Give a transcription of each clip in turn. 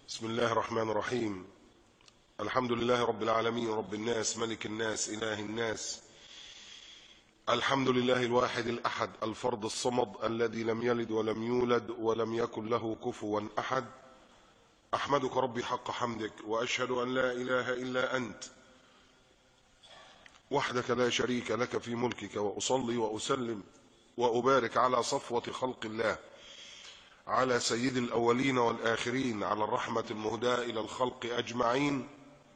بسم الله الرحمن الرحيم. الحمد لله رب العالمين، رب الناس، ملك الناس، إله الناس. الحمد لله الواحد الأحد الفرد الصمد الذي لم يلد ولم يولد ولم يكن له كفوا أحد. أحمدك ربي حق حمدك، وأشهد أن لا إله إلا أنت وحدك لا شريك لك في ملكك، وأصلي وأسلم وأبارك على صفوة خلق الله، على سيد الأولين والآخرين، على الرحمة المهداة إلى الخلق أجمعين.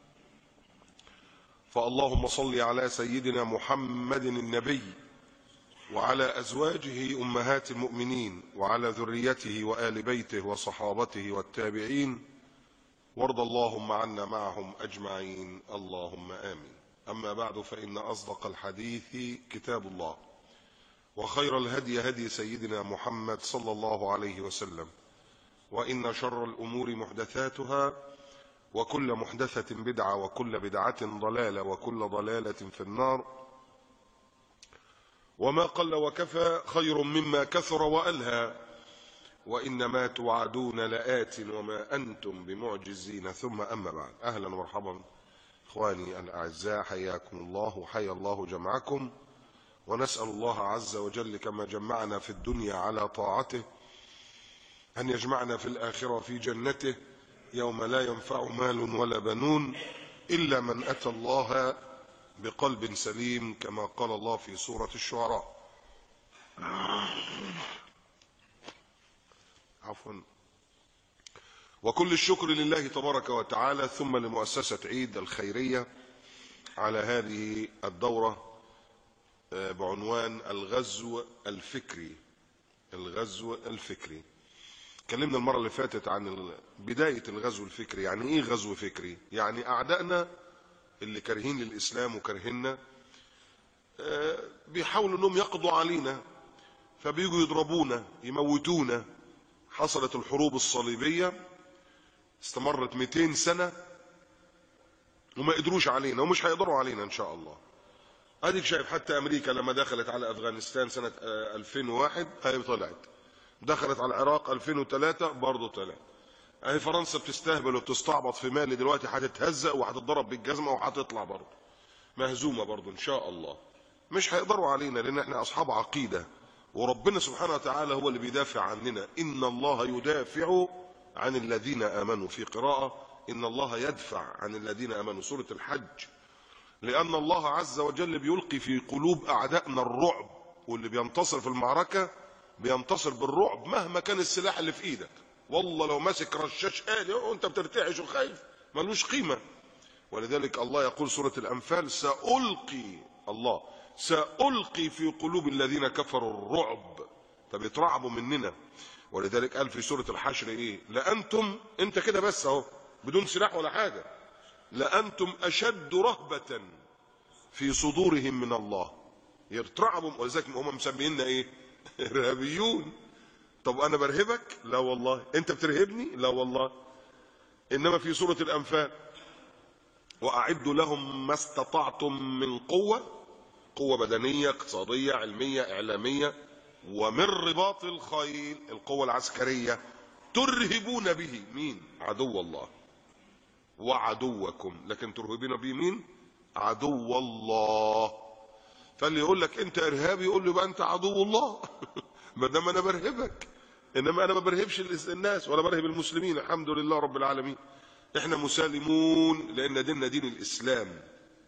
فاللهم صل على سيدنا محمد النبي، وعلى أزواجه أمهات المؤمنين، وعلى ذريته وآل بيته وصحابته والتابعين، وارض اللهم عنا معهم أجمعين، اللهم آمين. أما بعد، فإن أصدق الحديث كتاب الله، وخير الهدي هدي سيدنا محمد صلى الله عليه وسلم، وإن شر الأمور محدثاتها، وكل محدثة بدعة، وكل بدعة ضلالة، وكل ضلالة في النار. وما قل وكفى خير مما كثر وألهى، وإنما توعدون لآت وما أنتم بمعجزين. ثم أما بعد، أهلا ومرحبا إخواني الأعزاء، حياكم الله وحيا الله جمعكم، ونسأل الله عز وجل كما جمعنا في الدنيا على طاعته أن يجمعنا في الآخرة في جنته، يوم لا ينفع مال ولا بنون إلا من أتى الله بقلب سليم، كما قال الله في سورة الشعراء. عفوا. وكل الشكر لله تبارك وتعالى، ثم لمؤسسة عيد الخيرية على هذه الدورة بعنوان الغزو الفكري. الغزو الفكري. اتكلمنا المرة اللي فاتت عن بداية الغزو الفكري. يعني ايه غزو فكري؟ يعني اعدائنا اللي كارهين للاسلام وكارهيننا بيحاولوا انهم يقضوا علينا، فبيجوا يضربونا يموتونا. حصلت الحروب الصليبية، استمرت 200 سنة وما قدروش علينا، ومش هيقدروا علينا ان شاء الله. اديك شايف حتى امريكا لما دخلت على افغانستان سنة 2001 هي طلعت، دخلت على العراق 2003 برضه طلعت. اهي فرنسا بتستهبل وبتستعبط في مالي دلوقتي، هتتهزق وهتتضرب بالجزمه وهتطلع برضه مهزومه برضه ان شاء الله. مش هيقدروا علينا لان احنا اصحاب عقيده، وربنا سبحانه وتعالى هو اللي بيدافع عننا. ان الله يدافع عن الذين امنوا، في قراءه ان الله يدفع عن الذين امنوا، سوره الحج. لان الله عز وجل بيلقي في قلوب اعدائنا الرعب، واللي بينتصر في المعركه بينتصر بالرعب مهما كان السلاح اللي في ايدك. والله لو ماسك رشاش آلي وانت بترتعش وخايف ملوش قيمه. ولذلك الله يقول سوره الانفال سألقي في قلوب الذين كفروا الرعب، فبيترعبوا مننا. ولذلك قال في سوره الحشر ايه؟ لانتم، انت كده بس اهو بدون سلاح ولا حاجه، لانتم اشد رهبه في صدورهم من الله. يترعبوا. ولذلك هم مسمينا ايه؟ ارهابيون. طب انا برهبك؟ لا والله. انت بترهبني؟ لا والله. انما في سورة الانفال واعدوا لهم ما استطعتم من قوة بدنية، اقتصادية، علمية، اعلامية، ومن رباط الخيل، القوة العسكرية، ترهبون به مين؟ عدو الله وعدوكم. لكن ترهبون به مين؟ عدو الله. فاللي يقول لك انت ارهابي يقول له يبقى انت عدو الله. ما دام انا برهبك. انما انا ما برهبش الناس ولا برهب المسلمين، الحمد لله رب العالمين. احنا مسالمون لان ديننا دين الاسلام،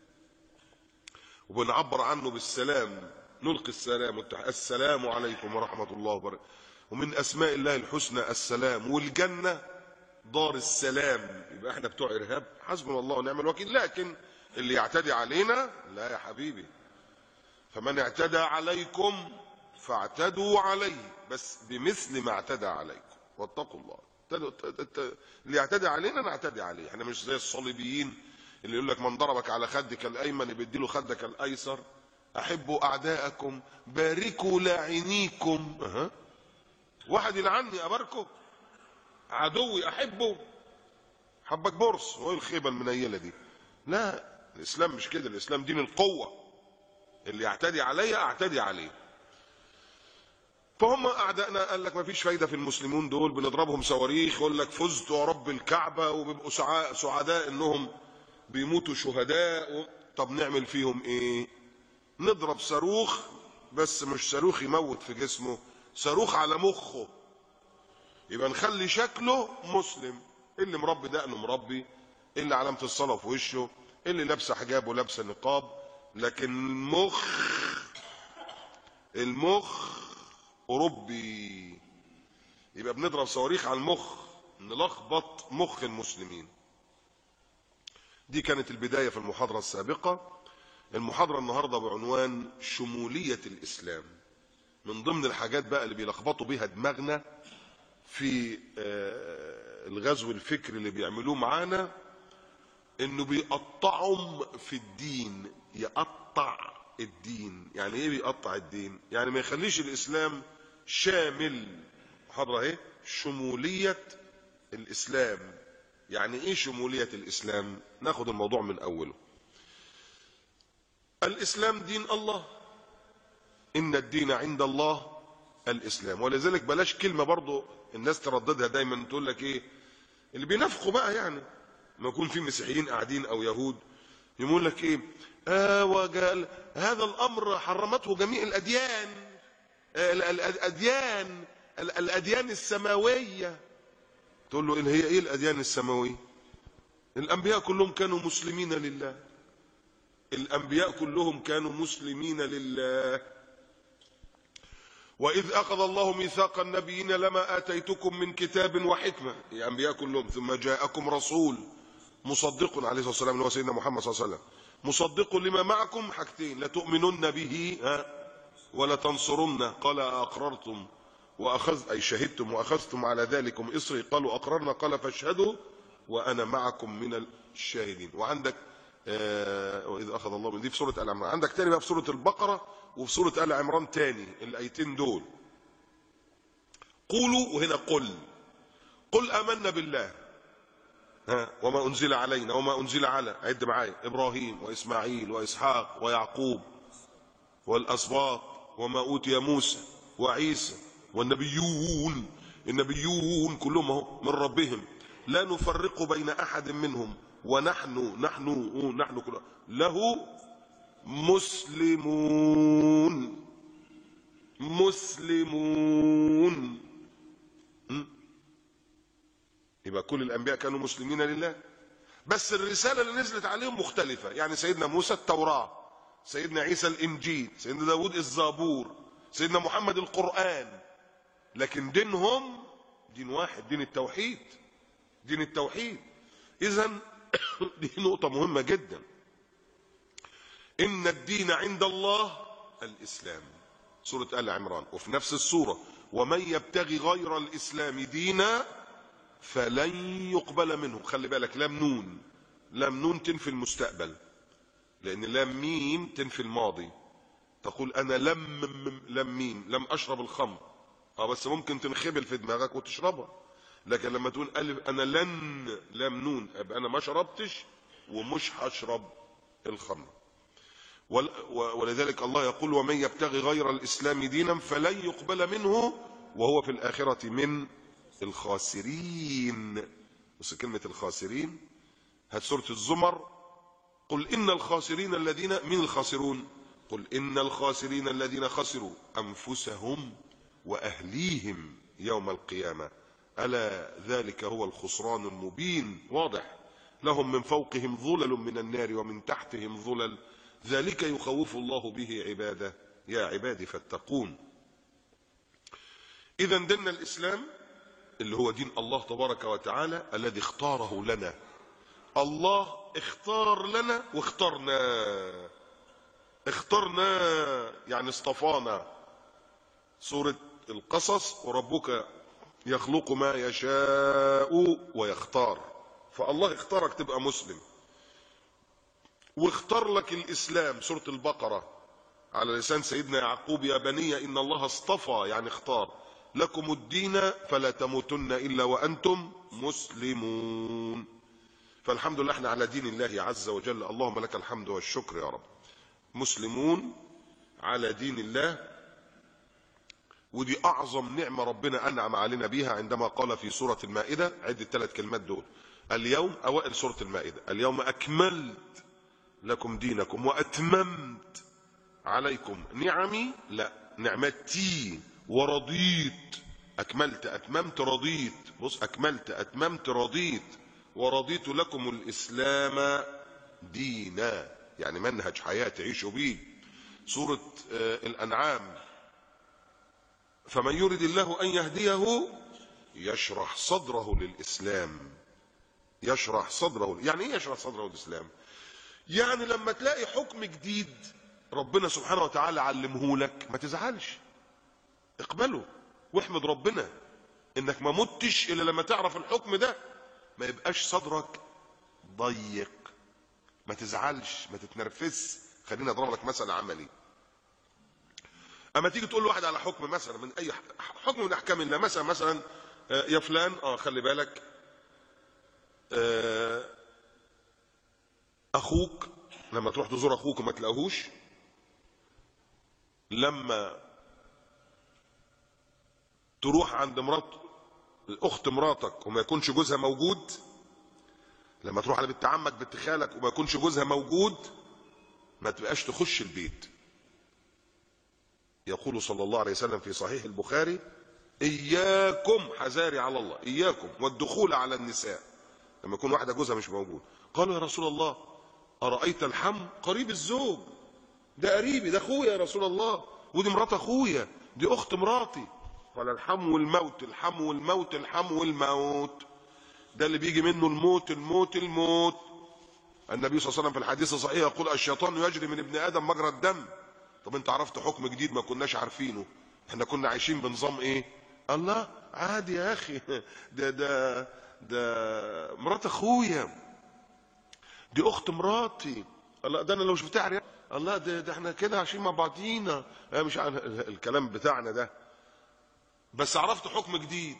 وبنعبر عنه بالسلام، نلقي السلام السلام عليكم ورحمه الله وبركاته. ومن اسماء الله الحسنى السلام، والجنه دار السلام. يبقى احنا بتوع ارهاب؟ حسبنا الله ونعم الوكيل. لكن اللي يعتدي علينا لا يا حبيبي. فمن اعتدى عليكم فاعتدوا عليه، بس بمثل ما اعتدى عليكم، واتقوا الله. اللي يعتدي علينا نعتدي عليه. احنا مش زي الصليبيين اللي يقول لك من ضربك على خدك الايمن بيديله خدك الايسر. احبوا اعداءكم باركوا لاعنيكم. واحد يلعني اباركه؟ عدوي احبه؟ حبك برص. وايه الخيبه المنيله دي؟ لا، الاسلام مش كده. الاسلام دين القوه. اللي يعتدي عليا اعتدي عليه. فهم اعدائنا قال لك ما فيش فايده في المسلمون دول، بنضربهم صواريخ يقول لك فزت ورب الكعبه، وبيبقوا سعداء انهم بيموتوا شهداء. طب نعمل فيهم ايه؟ نضرب صاروخ، بس مش صاروخ يموت في جسمه، صاروخ على مخه، يبقى نخلي شكله مسلم، اللي مربي دقنه مربي، اللي علامه الصلاه في وشه، اللي لابسه حجاب ولابسه نقاب، لكن المخ اوروبي. يبقى بنضرب صواريخ على المخ، نلخبط مخ المسلمين. دي كانت البدايه في المحاضره السابقه. المحاضره النهارده بعنوان شموليه الاسلام. من ضمن الحاجات بقى اللي بيلخبطوا بيها دماغنا في الغزو الفكري اللي بيعملوه معانا، انه بيقطعهم في الدين. يقطع الدين يعني ايه؟ بيقطع الدين يعني ما يخليش الاسلام شامل. محاضره اهي، شموليه الاسلام. يعني ايه شموليه الاسلام؟ ناخد الموضوع من اوله. الاسلام دين الله، ان الدين عند الله الاسلام. ولذلك بلاش كلمه برضو الناس ترددها دايما، تقول لك ايه اللي بينافقوا بقى، يعني ما يكون في مسيحيين قاعدين او يهود يقول لك ايه، وقال هذا الامر حرمته جميع الاديان، الاديان السماويه. تقول له هي ايه الاديان السماويه؟ الانبياء كلهم كانوا مسلمين لله، الانبياء كلهم كانوا مسلمين لله. واذ اخذ الله ميثاق النبيين لما اتيتكم من كتاب وحكمه، الانبياء كلهم، ثم جاءكم رسول مصدق عليه الصلاه والسلام اللي هو سيدنا محمد صلى الله عليه وسلم، مصدق لما معكم حاجتين، لتؤمنن به ولا تنصرنه، قال اقررتم واخذ اي شهدتم واخذتم على ذلكم اصري، قالوا اقررنا، قال فاشهدوا وانا معكم من الشاهدين. وعندك واذ اخذ الله من دي في سوره ال عمران، عندك تاني بقى في سوره البقره وفي سوره ال عمران تاني الايتين دول. قولوا، وهنا قل امنا بالله وما انزل علينا وما انزل على، عد معايا، ابراهيم واسماعيل واسحاق ويعقوب والاسباط وما اوتي موسى وعيسى النبيون كلهم اهو من ربهم، لا نفرق بين احد منهم ونحن كلنا له مسلمون. يبقى كل الانبياء كانوا مسلمين لله، بس الرساله اللي نزلت عليهم مختلفه. يعني سيدنا موسى التوراه، سيدنا عيسى الانجيل، سيدنا داود الزبور، سيدنا محمد القران، لكن دينهم دين واحد، دين التوحيد. اذا دي نقطه مهمه جدا. ان الدين عند الله الاسلام، سوره ال عمران. وفي نفس السوره ومن يبتغي غير الاسلام دينا فلن يقبل منه. خلي بالك، لام نون تنفي المستقبل، لان لام ميم تنفي الماضي. تقول انا لم ميم لم اشرب الخمر، بس ممكن تنخبل في دماغك وتشربها. لكن لما تقول الف انا لام نون، ابقى انا ما شربتش ومش هشرب الخمر. ولذلك الله يقول ومن يبتغي غير الاسلام دينا فلن يقبل منه وهو في الاخره من الخاسرين. بس كلمه الخاسرين، هات سوره الزمر، قل ان الخاسرين الذين، من الخاسرون؟ قل ان الخاسرين الذين خسروا انفسهم واهليهم يوم القيامه الا ذلك هو الخسران المبين. واضح. لهم من فوقهم ظلل من النار ومن تحتهم ظلل ذلك يخوف الله به عباده يا عبادي فاتقون. اذا ديننا الاسلام اللي هو دين الله تبارك وتعالى الذي اختاره لنا. الله اختار لنا اخترنا يعني اصطفانا. سورة القصص وربك يخلق ما يشاء ويختار. فالله اختارك تبقى مسلم واختار لك الاسلام. سورة البقرة على لسان سيدنا يعقوب يا بني ان الله اصطفى يعني اختار لكم الدين فلا تموتن الا وانتم مسلمون. فالحمد لله احنا على دين الله عز وجل، اللهم لك الحمد والشكر يا رب. مسلمون على دين الله ودي اعظم نعمه ربنا انعم علينا بيها عندما قال في سوره المائده، عد الثلاث كلمات دول، اليوم، اوائل سوره المائده، اليوم اكملت لكم دينكم واتممت عليكم نعمي، لا نعمتي، ورضيت. اكملت، اتممت، رضيت. بص، اكملت، اتممت، رضيت، ورضيت لكم الاسلام دينا، يعني منهج حياه تعيشوا بيه. سوره الانعام، فمن يرد الله ان يهديه يشرح صدره للاسلام. يشرح صدره، يعني ايه يشرح صدره للاسلام؟ يعني لما تلاقي حكم جديد ربنا سبحانه وتعالى علمه لك ما تزعلش، اقبله واحمد ربنا انك ما متش الا لما تعرف الحكم ده، ما يبقاش صدرك ضيق، ما تزعلش، ما تتنرفز. خليني اضرب لك مثل عملي. اما تيجي تقول لواحد على حكم مثلا من اي حكم من احكام الله، مثلا يا فلان خلي بالك، اخوك لما تروح تزور اخوك وما تلاقوهوش، لما تروح عند اخت مراتك وما يكونش جوزها موجود، لما تروح على بنت عمك بنت خالك وما يكونش جوزها موجود، ما تبقاش تخش البيت. يقول صلى الله عليه وسلم في صحيح البخاري: اياكم، حذاري على الله، اياكم والدخول على النساء لما يكون واحده جوزها مش موجود. قالوا يا رسول الله ارايت الحم، قريب الزوج، ده قريبي، ده اخويا يا رسول الله، ودي مرات اخويا، دي اخت مراتي. قال الحم والموت، الحم والموت، الحم والموت، ده اللي بيجي منه الموت، الموت، الموت. النبي صلى الله عليه وسلم في الحديث الصحيح يقول: الشيطان يجري من ابن ادم مجرى الدم. طب انت عرفت حكم جديد ما كناش عارفينه، احنا كنا عايشين بنظام ايه؟ الله عادي يا اخي، ده مرات اخويا، دي اخت مراتي، الله ده انا لو شفتها عريان، الله ده احنا كده عايشين مع بعضينا، مش الكلام بتاعنا ده. بس عرفت حكم جديد،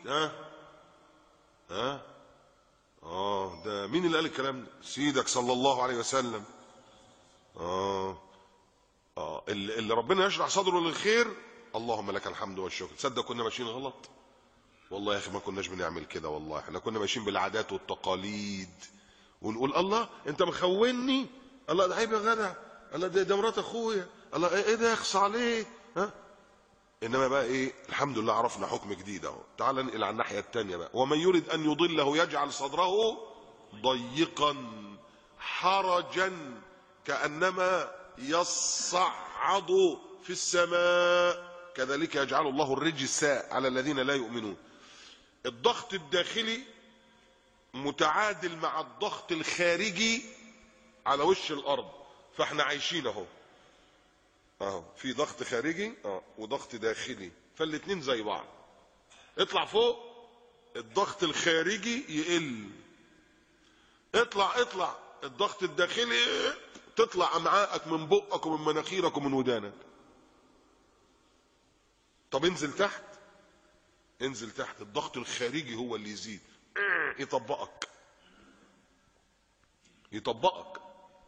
ده مين اللي قال الكلام ده؟ سيدك صلى الله عليه وسلم. اللي ربنا يشرح صدره للخير، اللهم لك الحمد والشكر. تصدق كنا ماشيين غلط والله يا اخي، ما كناش بنعمل كده والله، احنا كنا ماشيين بالعادات والتقاليد، ونقول الله انت مخوني، الله ده عيب يا جدع، الله ده مرات اخويا، الله ايه ده يخص عليه، انما بقى ايه؟ الحمد لله عرفنا حكم جديد اهو. تعال ننقل على الناحيه الثانيه بقى. ومن يرد ان يضله يجعل صدره ضيقا حرجا كانما يصعد في السماء، كذلك يجعل الله الرجس على الذين لا يؤمنون. الضغط الداخلي متعادل مع الضغط الخارجي على وش الارض، فاحنا عايشين اهو في ضغط خارجي وضغط داخلي، فالاتنين زي بعض. اطلع فوق الضغط الخارجي يقل، اطلع الضغط الداخلي تطلع امعائك من بقك ومن مناخيرك ومن ودانك. طب انزل تحت الضغط الخارجي هو اللي يزيد، يطبقك.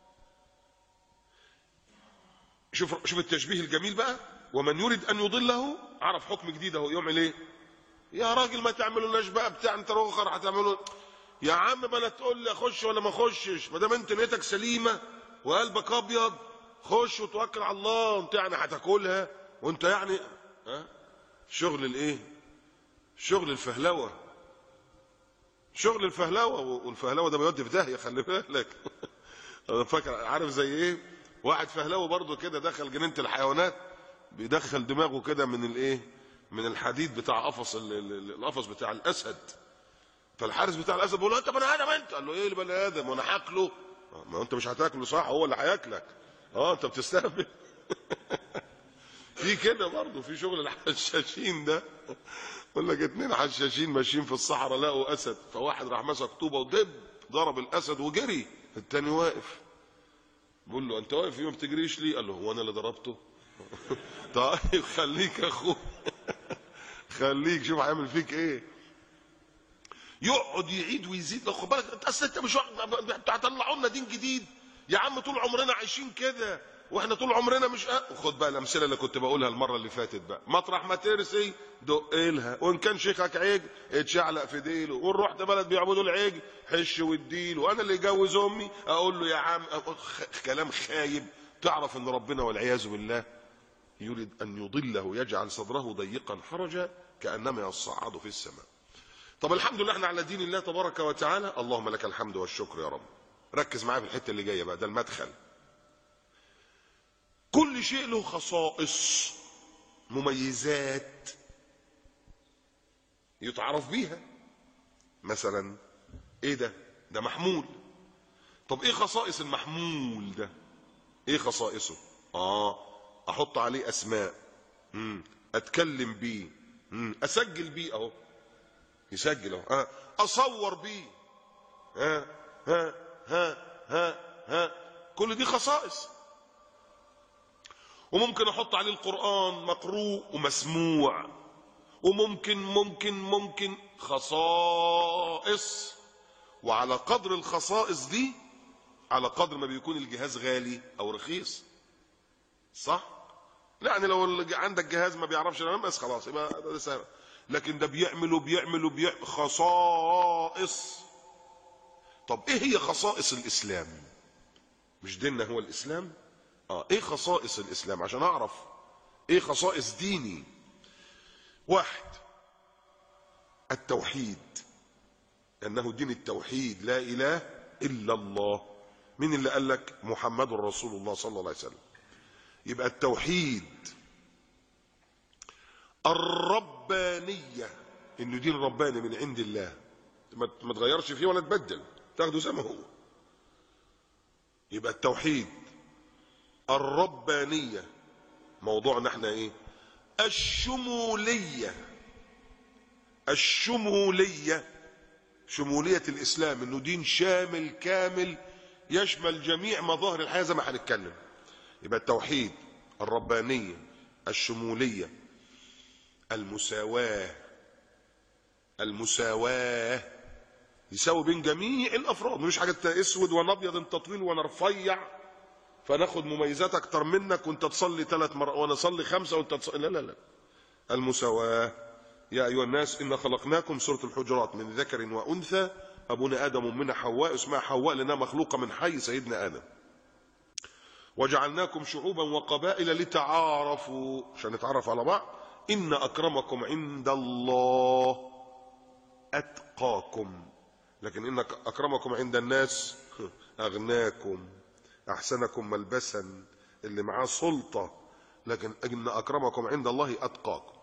شوف التشبيه الجميل بقى. ومن يريد ان يضله، عرف حكم جديد اهو، يعمل ايه؟ يا راجل ما تعملوناش بقى بتاع انت اخر هتعملوا، يا عم بلا تقول لي اخش ولا ما اخشش، ما دام انت نيتك سليمه وقلبك ابيض خش وتوكل على الله، انت يعني هتاكلها وانت يعني شغل الايه؟ شغل الفهلوه، والفهلوه ده بيودي في داهيه، خلي بالك. انا فاكر، عارف زي ايه؟ واحد فهلوه برضه كده دخل جنينه الحيوانات، بيدخل دماغه كده من الايه؟ من الحديد بتاع القفص بتاع الاسد. فالحارس بتاع الاسد بيقول له: انت بني ادم انت؟ قال له: ايه اللي بني ادم وانا هاكله؟ ما انت مش هتاكله صح، هو اللي هياكلك. انت بتستهبل. في كده برضه في شغل الحشاشين ده. يقول لك 2 حشاشين ماشيين في الصحراء لقوا اسد، فواحد راح مسك طوبه ودب ضرب الاسد وجري، التاني واقف بيقول له: انت واقف ما بتجريش ليه؟ قال له: هو انا اللي ضربته؟ طيب خليك يا اخويا، خليك شوف هيعمل فيك ايه. يقعد يعيد ويزيد. خد بالك، اصل انت مش هتطلعوا لنا دين جديد يا عم، طول عمرنا عايشين كده، واحنا طول عمرنا مش وخد بقى الامثله اللي كنت بقولها المره اللي فاتت بقى، مطرح ما ترسي دق لها، وان كان شيخك عيج اتشعلق في ديله، وان رحت بلد بيعبدوا العيج حش واديله، وانا اللي يجوز امي اقول له يا عم. كلام خايب. تعرف ان ربنا والعياذ بالله يريد ان يضله، يجعل صدره ضيقا حرجا كانما يصعد في السماء. طب الحمد لله احنا على دين الله تبارك وتعالى، اللهم لك الحمد والشكر يا رب. ركز معايا في الحته اللي جايه بقى، ده المدخل. كل شيء له خصائص، مميزات يتعرف بيها. مثلا ايه ده محمول. طب ايه خصائص المحمول ده؟ ايه خصائصه؟ احط عليه اسماء، اتكلم بيه، اسجل بيه اهو، يسجل اهو، اصور بيه، ها ها ها ها ها، كل دي خصائص. وممكن احط عليه القرآن مقروء ومسموع، وممكن خصائص. وعلى قدر الخصائص دي على قدر ما بيكون الجهاز غالي او رخيص، صح؟ يعني لو عندك جهاز ما بيعرفش ينام بس خلاص يبقى ده سهل، لكن ده بيعمل خصائص. طب ايه هي خصائص الاسلام؟ مش ديننا هو الاسلام؟ ايه خصائص الاسلام عشان اعرف ايه خصائص ديني؟ واحد، التوحيد، انه دين التوحيد، لا اله الا الله. مين اللي قال لك؟ محمد رسول الله صلى الله عليه وسلم. يبقى التوحيد. الربانية، انه دين رباني من عند الله، ما تغيرش فيه ولا تبدل، تاخده زي ما هو. يبقى التوحيد. الربانية، موضوعنا احنا ايه؟ الشمولية، شمولية الاسلام، انه دين شامل كامل يشمل جميع مظاهر الحياة زي ما هنتكلم. يبقى التوحيد، الربانية، الشمولية، المساواة، يساوي بين جميع الافراد، مش حاجة اسود وانا ابيض، انت طويل وانا رفيع فناخد مميزات اكتر منك، وانت تصلي 3 مرات وانا اصلي 5 وانت تصلي. لا، المساواة. يا ايها الناس انا خلقناكم، سورة الحجرات، من ذكر وانثى، ابونا ادم من حواء، اسمها حواء لانها مخلوقة من حي سيدنا ادم. وجعلناكم شعوبا وقبائل لتعارفوا، عشان نتعرف على بعض. ان اكرمكم عند الله اتقاكم، لكن ان اكرمكم عند الناس اغناكم، احسنكم ملبسا، اللي معاه سلطة، لكن ان اكرمكم عند الله اتقاكم.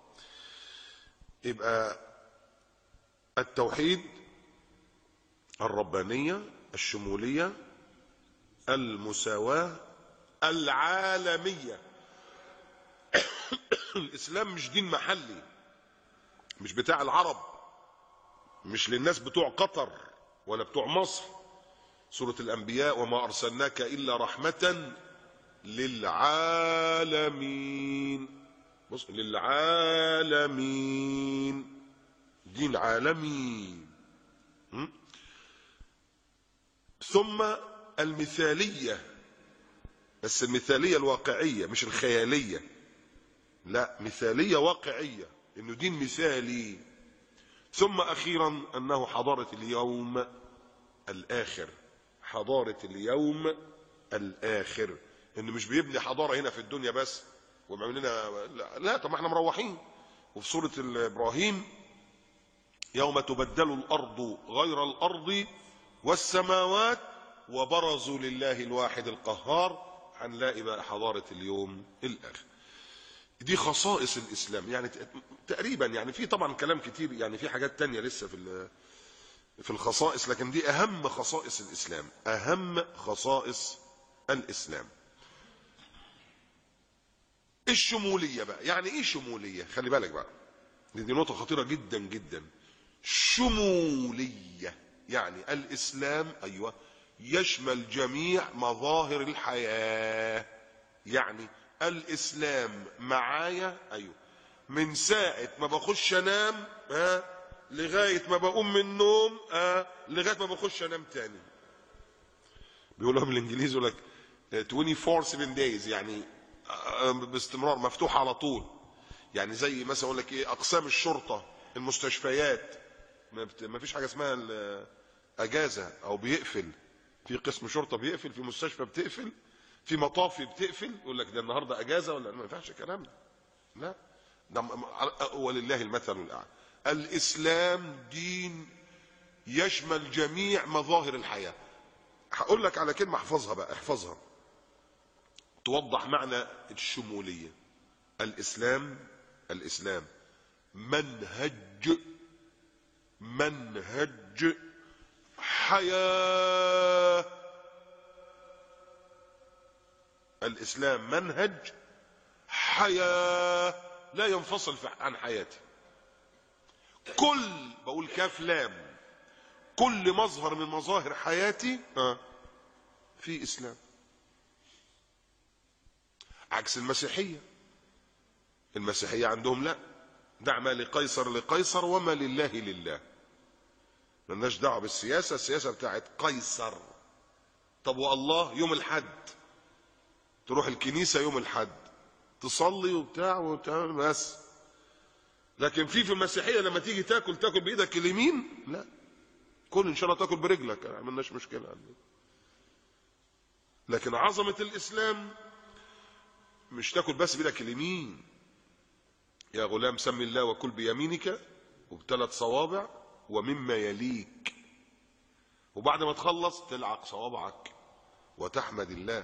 يبقى التوحيد، الربانية، الشمولية، المساواة، العالمية. الاسلام مش دين محلي، مش بتاع العرب، مش للناس بتوع قطر ولا بتوع مصر. سورة الانبياء، وما ارسلناك الا رحمة للعالمين. بص، للعالمين، دين عالمي. ثم المثالية، بس المثالية الواقعية مش الخيالية، لا، مثالية واقعية، انه دين مثالي. ثم اخيرا انه حضارة اليوم الاخر، حضارة اليوم الاخر، انه مش بيبني حضارة هنا في الدنيا بس وبيعمل لنا، لا، طب ما احنا مروحين. وفي سورة ابراهيم، يوم تبدل الارض غير الارض والسماوات وبرزوا لله الواحد القهار، هنلاقي بقى حضارة اليوم الاخر. دي خصائص الاسلام يعني تقريبا، يعني في طبعا كلام كتير، يعني في حاجات تانية لسه في الخصائص، لكن دي اهم خصائص الاسلام، اهم خصائص الاسلام. الشمولية بقى، يعني ايه شمولية؟ خلي بالك بقى، دي نقطة خطيرة جدا جدا. شمولية يعني الاسلام، ايوه، يشمل جميع مظاهر الحياة. يعني الاسلام معايا، ايوه، من ساعة ما بخش انام لغاية ما بقوم من النوم، لغاية ما بخش انام تاني. بيقولها بالانجليزي، يقول لك 24/7 days، يعني باستمرار، مفتوحه على طول. يعني زي مثلا اقول لك ايه، اقسام الشرطه، المستشفيات، ما فيش حاجه اسمها اجازه او بيقفل. في قسم شرطه بيقفل، في مستشفى بتقفل، في مطافي بتقفل، يقول لك ده النهارده اجازه ولا ما ينفعش الكلام ده. لا، ده ولله المثل الاعلى. الاسلام دين يشمل جميع مظاهر الحياه. هقول لك على كلمه احفظها بقى، احفظها توضح معنى الشموليه. الاسلام منهج حياه. الاسلام منهج حياه لا ينفصل عن حياتي. بقول كاف لام، كل مظهر من مظاهر حياتي في اسلام. عكس المسيحيه عندهم لا، دع ما لقيصر لقيصر وما لله لله. ملناش دعوه بالسياسه، السياسه بتاعت قيصر. طب والله يوم الحد تروح الكنيسه يوم الحد تصلي وبتاع بس. لكن في المسيحيه لما تيجي تاكل بايدك اليمين، لا، كل ان شاء الله تاكل برجلك، ما عملناش مشكله. لكن عظمه الاسلام مش تاكل بس بايدك اليمين. يا غلام سم الله وكل بيمينك وب3 صوابع ومما يليك، وبعد ما تخلص تلعق صوابعك وتحمد الله.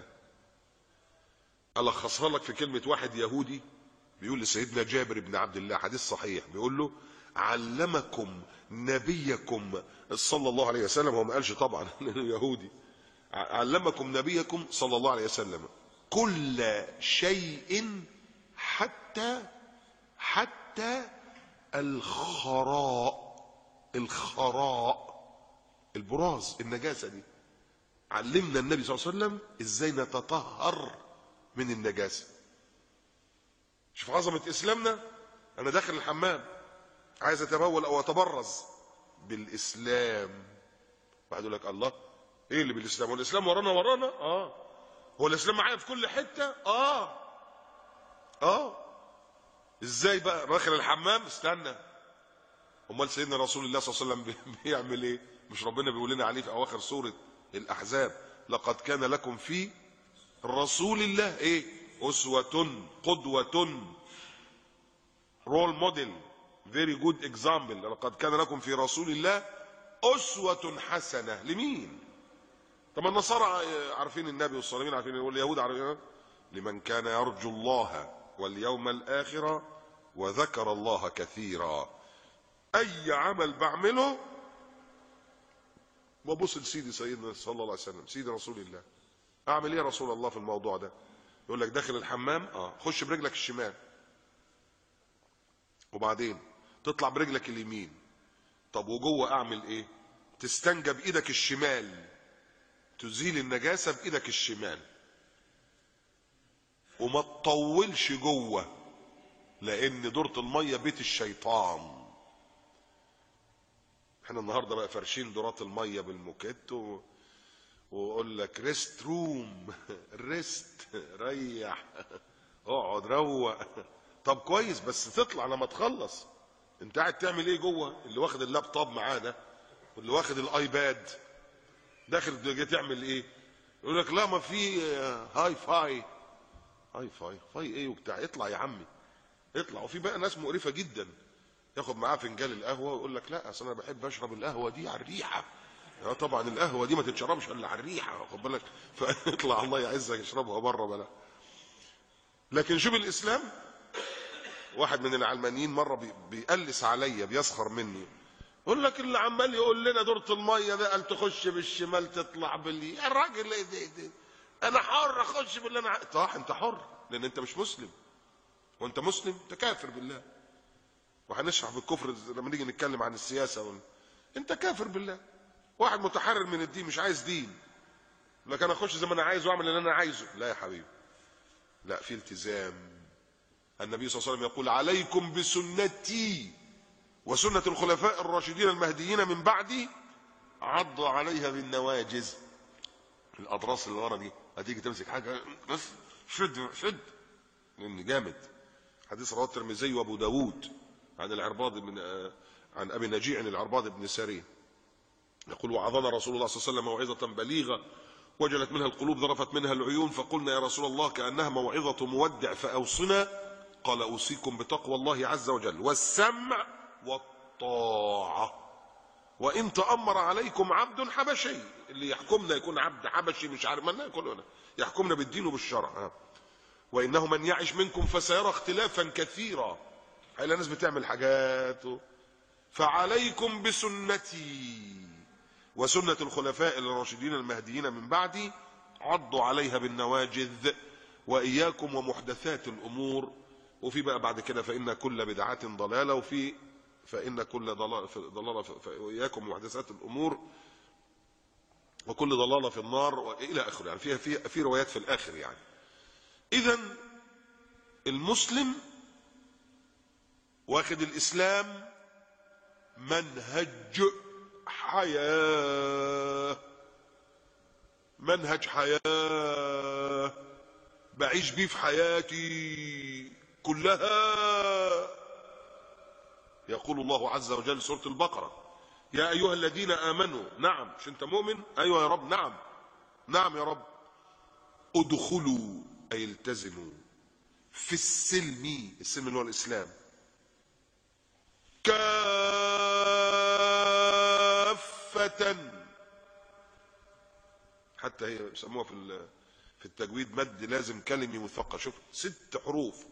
الخصها لك في كلمه واحد يهودي بيقول لسيدنا جابر بن عبد الله، حديث صحيح، بيقول له علمكم نبيكم صلى الله عليه وسلم. هو ما قالش طبعا لانه يهودي. علمكم نبيكم صلى الله عليه وسلم كل شيء حتى الخراء، البراز، النجاسه دي. علمنا النبي صلى الله عليه وسلم ازاي نتطهر من النجاسه. شوف عظمه اسلامنا. انا داخل الحمام عايز اتبول او اتبرز، بالاسلام. واحد يقول لك الله، ايه اللي بالاسلام؟ هو الاسلام ورانا؟ هو الاسلام معايا في كل حته؟ ازاي بقى داخل الحمام؟ استنى، امال سيدنا رسول الله صلى الله عليه وسلم بيعمل ايه؟ مش ربنا بيقول لنا عليه في اواخر سوره الاحزاب لقد كان لكم في رسول الله ايه؟ اسوه، قدوه، رول موديل، فيري جود اكزامبل. لقد كان لكم في رسول الله اسوه حسنه. لمين؟ طب النصارى عارفين النبي والصالحين عارفين، واليهود عارفين. لمن كان يرجو الله واليوم الاخر وذكر الله كثيرا. اي عمل بعمله ببص لسيدي سيدنا صلى الله عليه وسلم، سيدي رسول الله. اعمل ايه يا رسول الله في الموضوع ده؟ يقول لك داخل الحمام خش برجلك الشمال، وبعدين تطلع برجلك اليمين. طب وجوه اعمل ايه؟ تستنجى بايدك الشمال، تزيل النجاسه بايدك الشمال، وما تطولش جوه، لان دورة الميه بيت الشيطان. احنا النهارده بقى فرشين دورات الميه بالموكيت ويقول لك ريست روم، ريست، ريح، اقعد روق. طب كويس، بس تطلع لما تخلص. انت قاعد تعمل ايه جوه؟ اللي واخد اللابتوب معاه ده واللي واخد الايباد داخل جاي تعمل ايه؟ يقول لك لا، ما في هاي فاي ايه وبتاع. اطلع يا عمي، اطلع. وفي بقى ناس مقرفه جدا، ياخد معاه فنجان القهوه ويقول لك لا، اصل انا بحب اشرب القهوه دي على الريحه. طبعا القهوه دي ما تتشربش الا على الريحه، واخد بالك؟ فاطلع الله يعزك اشربها بره بلا. لكن شوف الاسلام. واحد من العلمانيين مره بيقلس عليا، بيسخر مني، يقول لك اللي عمال يقول لنا دورة الميه ده قال تخش بالشمال تطلع باليمين. يا راجل ده انا حر اخش باللي انا صح، انت حر لان انت مش مسلم. وانت مسلم انت كافر بالله. وهنشرح بالكفر لما نيجي نتكلم عن السياسه. انت كافر بالله. واحد متحرر من الدين، مش عايز دين، لكن انا اخش زي ما انا عايز واعمل اللي انا عايزه. لا يا حبيبي، لا، في التزام. النبي صلى الله عليه وسلم يقول عليكم بسنتي وسنة الخلفاء الراشدين المهديين من بعدي، عضوا عليها بالنواجذ، الأضراس اللي ورا دي هتيجي تمسك حاجه بس شد شد، لان جامد. حديث رواه الترمذي وابو داود عن العرباض بن عن ابي نجيع عن العرباض بن ساريه يقول: وعظنا رسول الله صلى الله عليه وسلم موعظه بليغه وجلت منها القلوب ذرفت منها العيون، فقلنا يا رسول الله كأنها موعظة مودع فأوصنا. قال: أوصيكم بتقوى الله عز وجل والسمع والطاعة، وإن تأمر عليكم عبد حبشي. اللي يحكمنا يكون عبد حبشي مش عارف مالنا، يكون يحكمنا بالدين وبالشرع. وإنه من يعش منكم فسيرى اختلافا كثيرا. هيلاقي ناس بتعمل حاجات. فعليكم بسنتي وسنة الخلفاء الراشدين المهديين من بعدي، عضوا عليها بالنواجذ، وإياكم ومحدثات الأمور. وفي بقى بعد كده فإن كل بدعة ضلالة، وفي فإن كل ضلالة وإياكم ومحدثات الأمور وكل ضلالة في النار، وإلى آخره. يعني في روايات في الآخر يعني. إذن المسلم واخد الإسلام منهج حياة، منهج حياة بعيش بيه في حياتي كلها. يقول الله عز وجل سورة البقرة: يا أيها الذين آمنوا. نعم، مش أنت مؤمن؟ أيوة يا رب. نعم نعم يا رب. ادخلوا أي التزموا في السلم، السلم اللي هو الإسلام، كافة. حتى هي بيسموها في التجويد مد لازم كلمي مثقل. شوف 6 حروف،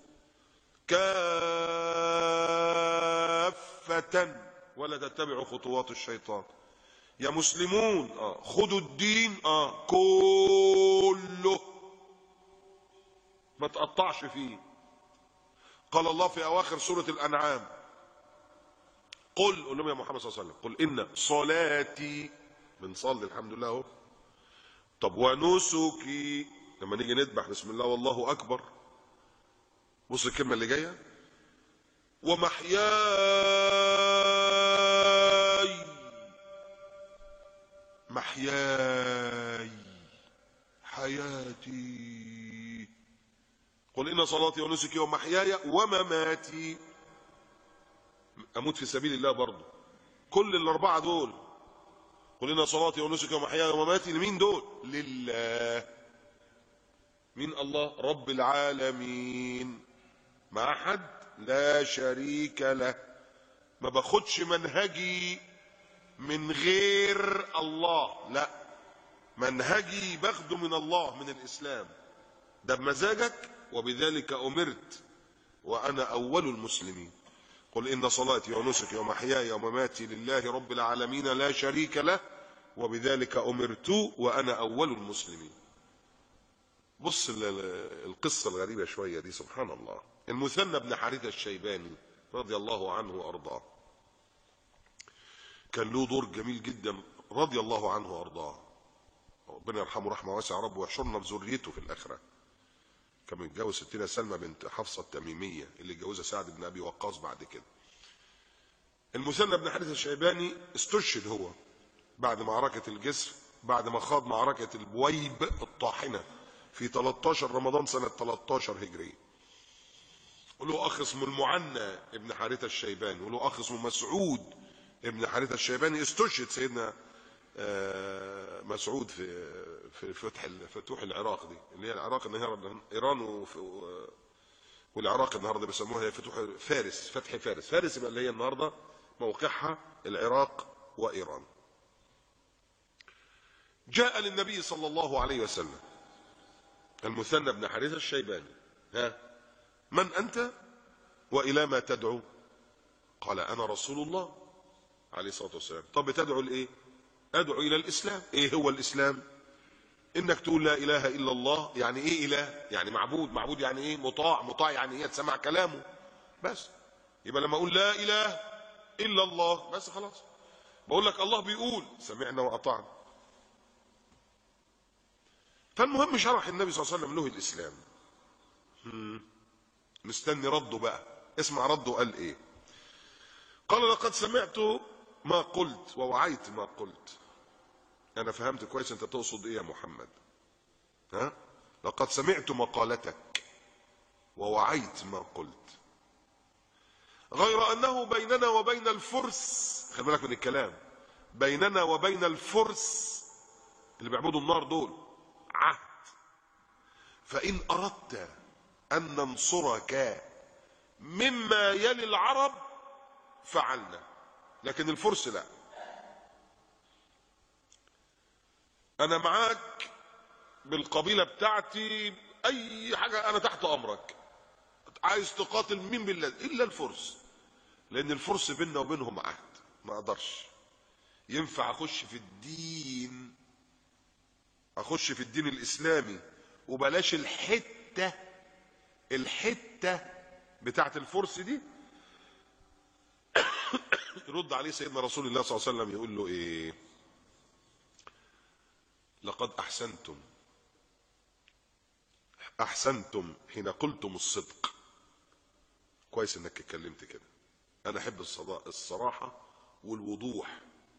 كافة ولا تتبعوا خطوات الشيطان. يا مسلمون خدوا الدين كله، ما تقطعش فيه. قال الله في اواخر سورة الانعام: قل لهم يا محمد صلى الله عليه وسلم: قل ان صلاتي، بنصلي الحمد لله اهو. طب ونسكي، لما نيجي نذبح بسم الله والله اكبر. بص الكلمه اللي جايه: ومحياي، محياي حياتي. قل ان صلاتي ونسكي ومحياي ومماتي، اموت في سبيل الله برضه. كل الاربعه دول، قل ان صلاتي ونسكي ومحياي ومماتي، لمين دول؟ لله. مين؟ الله رب العالمين، مع حد لا شريك له. ما باخدش منهجي من غير الله، لا، منهجي باخده من الله، من الاسلام ده بمزاجك. وبذلك امرت وانا اول المسلمين. قل ان صلاتي ونسكي ومحياي ومماتي لله رب العالمين لا شريك له وبذلك امرت وانا اول المسلمين. بص القصه الغريبه شويه دي، سبحان الله. المثنى بن حارثة الشيباني رضي الله عنه وارضاه كان له دور جميل جدا رضي الله عنه وارضاه. ربنا يرحمه رحمه واسعه رب، ويحشرنا بذريته في الاخره. كان متجوز ستنا سلمى بنت حفصه التميميه اللي اتجوزها سعد بن ابي وقاص بعد كده. المثنى بن حارثة الشيباني استشهد هو بعد معركه الجسر، بعد ما خاض معركه البويب الطاحنه في 13 رمضان سنه 13 هجريه. وله اخ اسمه المعنى ابن حارثة الشيباني، وله اخ اسمه مسعود ابن حارثة الشيباني. استشهد سيدنا مسعود في فتوح العراق دي، اللي هي العراق النهارده، ايران والعراق النهارده بيسموها هي فتوح فارس، فتح فارس. فارس يبقى اللي هي النهارده موقعها العراق وايران. جاء للنبي صلى الله عليه وسلم المثنى بن حارثة الشيباني: من أنت وإلى ما تدعو؟ قال: أنا رسول الله عليه الصلاة والسلام. طب بتدعو لإيه؟ أدعو إلى الإسلام. إيه هو الإسلام؟ إنك تقول لا إله إلا الله. يعني إيه إله؟ يعني معبود. معبود يعني إيه؟ مطاع. مطاع يعني إيه؟ تسمع كلامه بس. يبقى لما أقول لا إله إلا الله بس خلاص، بقول لك الله بيقول سمعنا وأطعنا. فالمهم شرح النبي صلى الله عليه وسلم له الإسلام. مستني رده بقى، اسمع رده قال ايه. قال: لقد سمعت ما قلت ووعيت ما قلت. انا فهمت كويس انت تقصد ايه يا محمد. ها؟ لقد سمعت مقالتك ووعيت ما قلت. غير أنه بيننا وبين الفرس، خلي بالك من الكلام، بيننا وبين الفرس اللي بيعبدوا النار دول عهد، فإن أردت أن ننصرك مما يلي العرب فعلنا، لكن الفرس لا. أنا معاك بالقبيلة بتاعتي، أي حاجة أنا تحت أمرك. عايز تقاتل مين بالله إلا الفرس، لأن الفرس بيننا وبينهم عهد، ما أقدرش. ينفع أخش في الدين، أخش في الدين الإسلامي وبلاش الحتة بتاعت الفرس دي؟ يرد عليه سيدنا رسول الله صلى الله عليه وسلم يقول له ايه؟ لقد احسنتم حين قلتم الصدق. كويس انك اتكلمت كده، انا احب الصراحة والوضوح.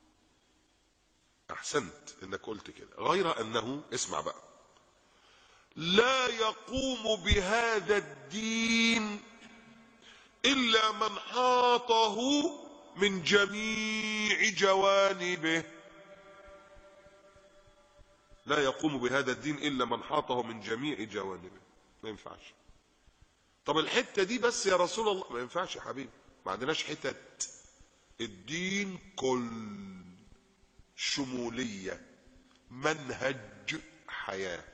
احسنت انك قلت كده. غير انه، اسمع بقى، لا يقوم بهذا الدين الا من حاطه من جميع جوانبه. لا يقوم بهذا الدين الا من حاطه من جميع جوانبه. ما ينفعش. طب الحته دي بس يا رسول الله؟ ما ينفعش يا حبيبي، ما عندناش حتت. الدين كل شموليه، منهج حياه.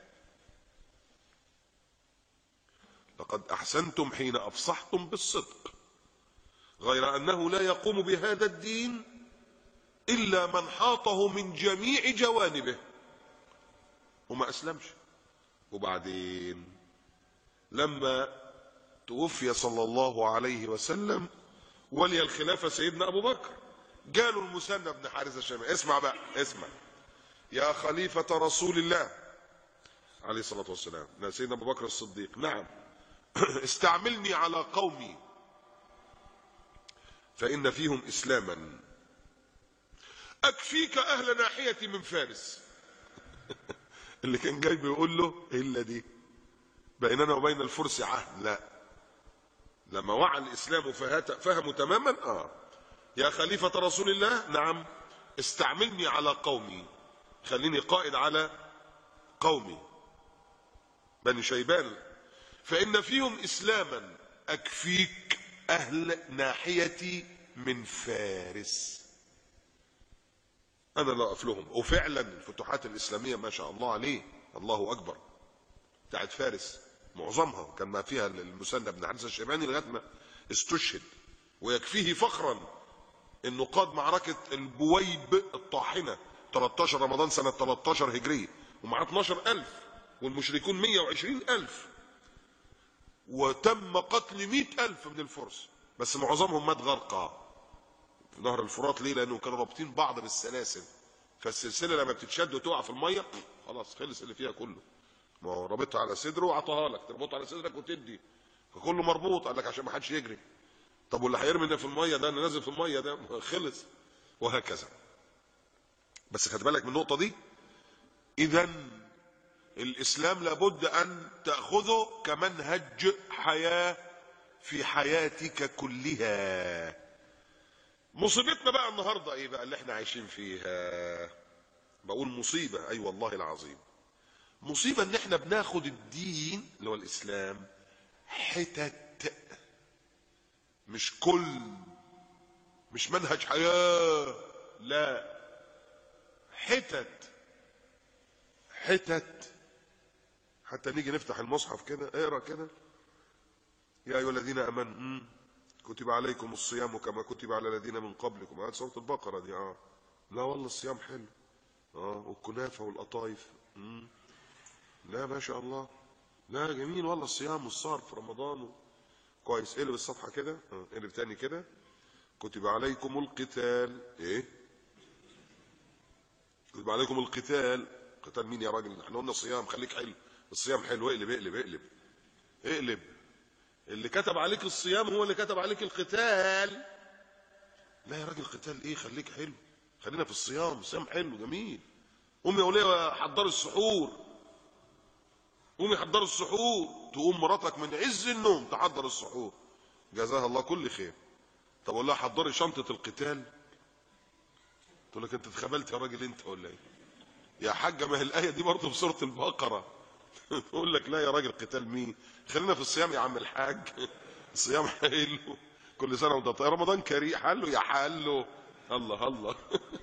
لقد احسنتم حين افصحتم بالصدق. غير انه لا يقوم بهذا الدين الا من حاطه من جميع جوانبه. وما اسلمش. وبعدين لما توفي صلى الله عليه وسلم ولي الخلافه سيدنا ابو بكر، قالوا المثنى بن حارثه الشامي، اسمع بقى، اسمع يا خليفه رسول الله عليه الصلاه والسلام، سيدنا ابو بكر الصديق، نعم، استعملني على قومي فان فيهم اسلاما اكفيك اهل ناحيتي من فارس. اللي كان جاي بيقول له الا دي بيننا وبين الفرس عهد، لا. لما وعى الاسلام فهموا تماما. يا خليفة رسول الله، نعم، استعملني على قومي، خليني قائد على قومي بني شيبان، فإن فيهم إسلاما أكفيك أهل ناحيتي من فارس. أنا لا أقف لهم. وفعلا الفتوحات الإسلامية ما شاء الله عليه، الله أكبر، بتاعت فارس معظمها كان ما فيها المثنى بن حارثة الشيباني لغاية ما استشهد. ويكفيه فخرا انه قاد معركة البويب الطاحنة 13 رمضان سنة 13 هجرية، ومعاه 12,000 والمشركون 120,000، وتم قتل 100,000 من الفرس، بس معظمهم مات غرقى في نهر الفرات. ليه؟ لانه كانوا رابطين بعض بالسلاسل، فالسلسلة لما بتتشد وتقع في المية خلاص خلص اللي فيها كله. ما هو رابطها على صدره وعطاها لك، تربطها على صدرك وتدي، فكله مربوط، قال لك عشان ما حدش يجري. طب واللي هيرمي في الميه ده، اللي نازل في الميه ده خلص، وهكذا. بس خد بالك من النقطه دي. اذا الاسلام لابد ان تاخذه كمنهج حياه في حياتك كلها. مصيبتنا بقى النهارده ايه بقى اللي احنا عايشين فيها؟ بقول مصيبه، اي والله العظيم مصيبه، ان احنا بناخد الدين اللي هو الاسلام حتت، مش منهج حياة، لا، حتت. حتى نيجي نفتح المصحف كده، اقرا كده، يا ايها الذين امنوا كتب عليكم الصيام كما كتب على الذين من قبلكم. آية سورة البقرة دي. لا والله الصيام حلو. والكنافة والقطايف. لا ما شاء الله، لا جميل والله الصيام والسهر في رمضان. كويس. اقلب الصفحة كده، اقلب تاني كده. كتب عليكم القتال. ايه؟ كتب عليكم القتال. قتال مين يا راجل؟ احنا قلنا صيام، خليك حلو، الصيام حلو. اقلب اقلب اقلب اقلب. اللي كتب عليك الصيام هو اللي كتب عليك القتال. لا يا راجل، قتال ايه؟ خليك حلو، خلينا في الصيام. الصيام حلو جميل. قوم يا وليه حضروا السحور. قومي حضري السحور، تقوم مراتك من عز النوم تحضر السحور، جزاها الله كل خير. طب اقول لها حضري شنطه القتال، تقول لك انت اتخبلت يا راجل انت ولا ايه؟ يا حاجه ما هي الايه دي برضه في سوره البقره. تقول لك لا يا راجل، قتال مين؟ خلينا في الصيام يا عم الحاج. الصيام حلو، كل سنه وانت طيب، رمضان كريم حلو يا حلو. الله الله.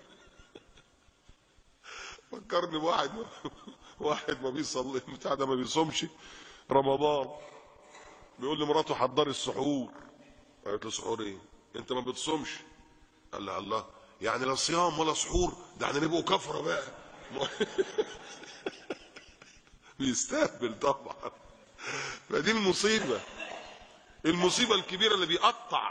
فكرني بواحد واحد ما بيصلي بتاع ده، ما بيصومش رمضان، بيقول لمراته حضري السحور. قالت له سحور ايه؟ انت ما بتصومش؟ قال لها الله، يعني لا صيام ولا سحور؟ ده احنا نبقوا كفره بقى. بيستهبل طبعا. فدي المصيبه، المصيبه الكبيره اللي بيقطع،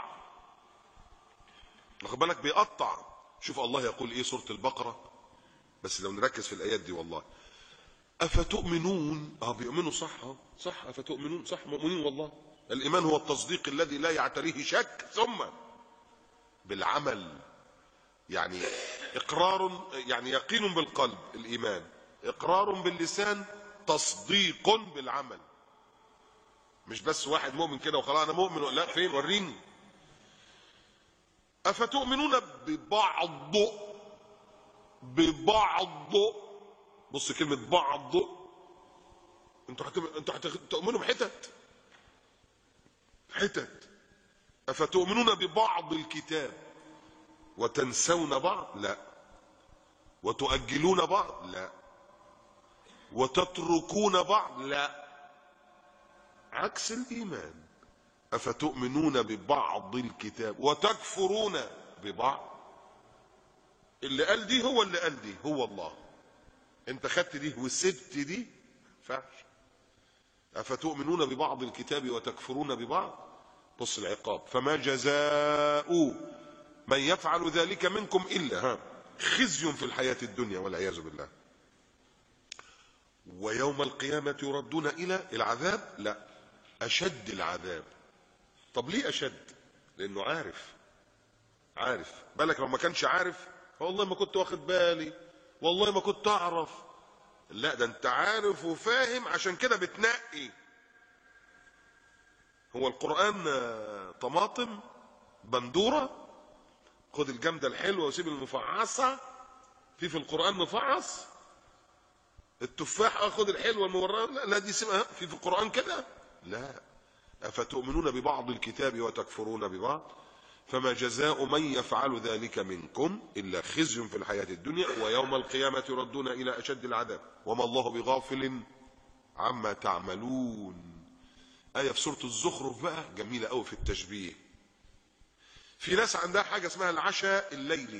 واخد بالك؟ بيقطع. شوف الله يقول ايه سوره البقره، بس لو نركز في الايات دي والله. افتؤمنون، بيؤمنوا صح، صح، افتؤمنون صح، مؤمنين والله. الايمان هو التصديق الذي لا يعتريه شك، ثم بالعمل، يعني اقرار، يعني يقين بالقلب الايمان، اقرار باللسان، تصديق بالعمل. مش بس واحد مؤمن كده وخلاص انا مؤمن، لا، فين؟ وريني. افتؤمنون ببعض، ببعض، بص كلمه بعض، انتوا هتؤمنوا بحتت، حتت. افتؤمنون ببعض الكتاب وتنسون بعض؟ لا. وتؤجلون بعض؟ لا. وتتركون بعض؟ لا. عكس الايمان. افتؤمنون ببعض الكتاب وتكفرون ببعض. اللي قال دي هو اللي قال دي، هو الله. انت خدت دي وسبت دي، فعش. افتؤمنون ببعض الكتاب وتكفرون ببعض. بص العقاب، فما جزاء من يفعل ذلك منكم الا خزي في الحياة الدنيا والعياذ بالله، ويوم القيامة يردون الى العذاب، لا، اشد العذاب. طب ليه اشد؟ لانه عارف، عارف. بالك لو ما كانش عارف، والله ما كنت واخد بالي، والله ما كنت اعرف. لا، ده انت عارف وفاهم، عشان كده بتنقي. هو القرآن طماطم بندورة، خد الجامدة الحلوة وسيب المفعصة. في القرآن مفعص. التفاح خد الحلوة الموررة، لا دي سيبها في القرآن كده، لا. أفتؤمنون ببعض الكتاب وتكفرون ببعض، فما جزاء من يفعل ذلك منكم إلا خزي في الحياة الدنيا ويوم القيامة يردون إلى أشد العذاب وما الله بغافل عما تعملون. آية في سورة الزخرف بقى جميلة قوي في التشبيه. في ناس عندها حاجة اسمها العشاء الليلي،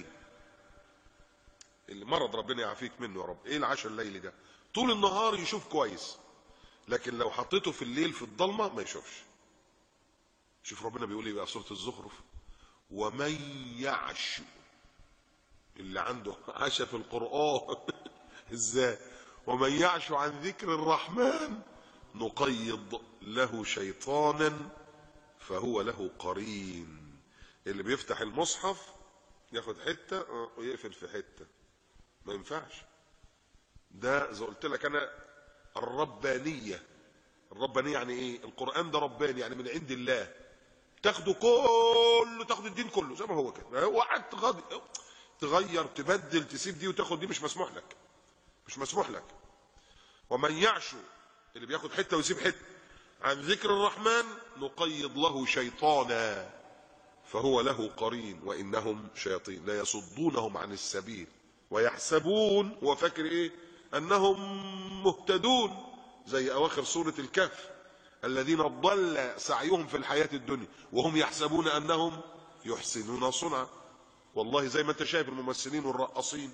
المرض ربنا يعافيك منه يا رب. ايه العشاء الليلي ده؟ طول النهار يشوف كويس، لكن لو حطيته في الليل في الضلمة ما يشوفش. شوف ربنا بيقول ايه بقى في سورة الزخرف، ومن يعش، اللي عنده عشا في القرآن. ازاي؟ ومن يعش عن ذكر الرحمن نقيض له شيطانا فهو له قرين. اللي بيفتح المصحف ياخد حتة ويقفل في حتة، ما ينفعش. ده زي قلت لك انا الربانية. الربانية يعني ايه؟ القرآن ده رباني، يعني من عند الله، تاخده كله، تاخد الدين كله زي ما هو كده. وقعدت تغير تبدل تسيب دي وتاخد دي، مش مسموح لك، مش مسموح لك. ومن يعشو، اللي بياخد حته ويسيب حته، عن ذكر الرحمن نقيض له شيطانا فهو له قرين وانهم شياطين لا يصدونهم عن السبيل ويحسبون، هو فاكر ايه؟ انهم مهتدون، زي اواخر سوره الكهف، الذين ضل سعيهم في الحياة الدنيا وهم يحسبون انهم يحسنون صنعا. والله زي ما انت شايف الممثلين والرقاصين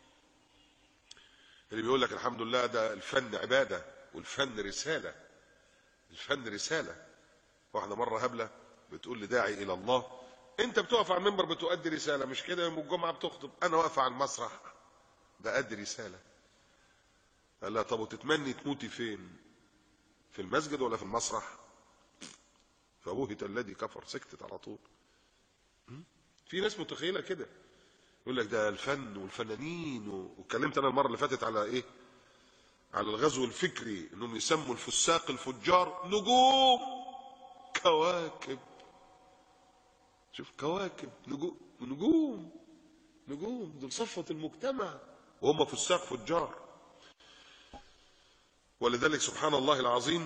اللي بيقول لك الحمد لله ده الفن عبادة والفن رسالة، الفن رسالة. واحدة مرة هبلة بتقول لداعي الى الله، انت بتقف على المنبر بتؤدي رسالة، مش كده؟ يوم الجمعة بتخطب، انا واقف على المسرح بأدي رسالة. قال لها طب وتتمني تموتي فين؟ في المسجد ولا في المسرح؟ فبهت الذي كفر، سكتت على طول. في ناس متخيله كده، يقول لك ده الفن والفنانين واتكلمت انا المره اللي فاتت على ايه؟ على الغزو الفكري انهم يسموا الفساق الفجار نجوم، كواكب. شوف كواكب، نجوم نجوم نجوم، دول صفوة المجتمع وهم فساق فجار. ولذلك سبحان الله العظيم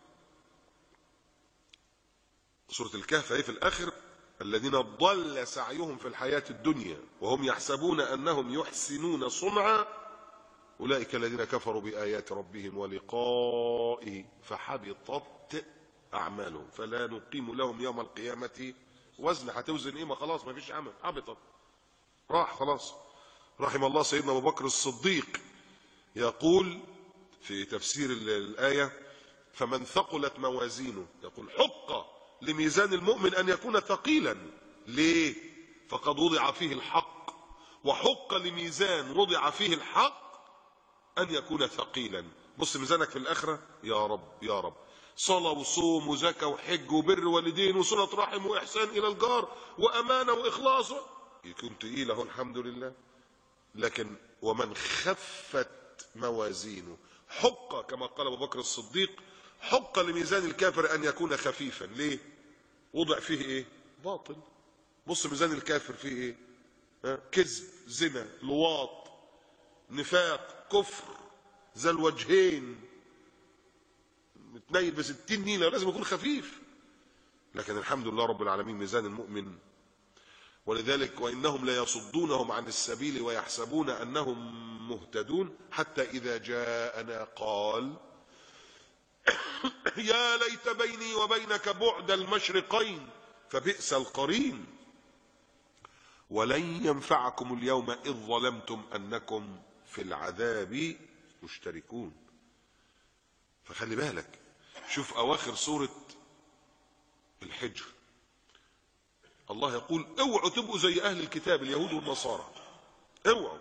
سورة الكهف اهي في الاخر: الذين ضل سعيهم في الحياة الدنيا وهم يحسبون انهم يحسنون صنعا اولئك الذين كفروا بآيات ربهم ولقائه فحبطت اعمالهم فلا نقيم لهم يوم القيامة وزن. هتوزن ايه؟ ما خلاص ما فيش عمل، حبطت، راح خلاص. رحم الله سيدنا ابو بكر الصديق يقول في تفسير الآية: فمن ثقلت موازينه، يقول حق لميزان المؤمن أن يكون ثقيلا. ليه؟ فقد وضع فيه الحق، وحق لميزان وضع فيه الحق أن يكون ثقيلا. بص ميزانك في الآخرة، يا رب يا رب، صلاة وصوم وزكاة وحج وبر والدين وصلة رحم وإحسان إلى الجار وأمانة وإخلاص، يكون تقيل أهو الحمد لله. لكن ومن خفت موازينه، حق كما قال ابو بكر الصديق: حق لميزان الكافر ان يكون خفيفا. ليه؟ وضع فيه ايه؟ باطل. بص ميزان الكافر فيه ايه؟ كذب، زنا، لواط، نفاق، كفر، ذا الوجهين، متنيل ب60 نيله، لازم يكون خفيف. لكن الحمد لله رب العالمين ميزان المؤمن. ولذلك وانهم ليصدونهم عن السبيل ويحسبون انهم مهتدون حتى اذا جاءنا قال يا ليت بيني وبينك بعد المشرقين فبئس القرين ولن ينفعكم اليوم اذ ظلمتم انكم في العذاب مشتركون. فخلي بالك، شوف اواخر سورة الحجر الله يقول: اوعوا تبقوا زي اهل الكتاب اليهود والنصارى. اوعوا.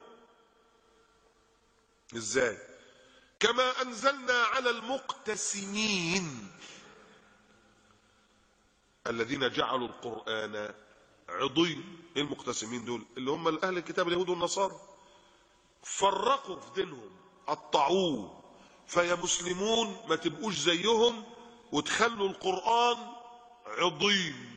ازاي؟ كما انزلنا على المقتسمين الذين جعلوا القرآن عضين. ايه المقتسمين دول؟ اللي هم اهل الكتاب اليهود والنصارى. فرقوا في دينهم، قطعوه. فيا مسلمون ما تبقوش زيهم وتخلوا القرآن عضين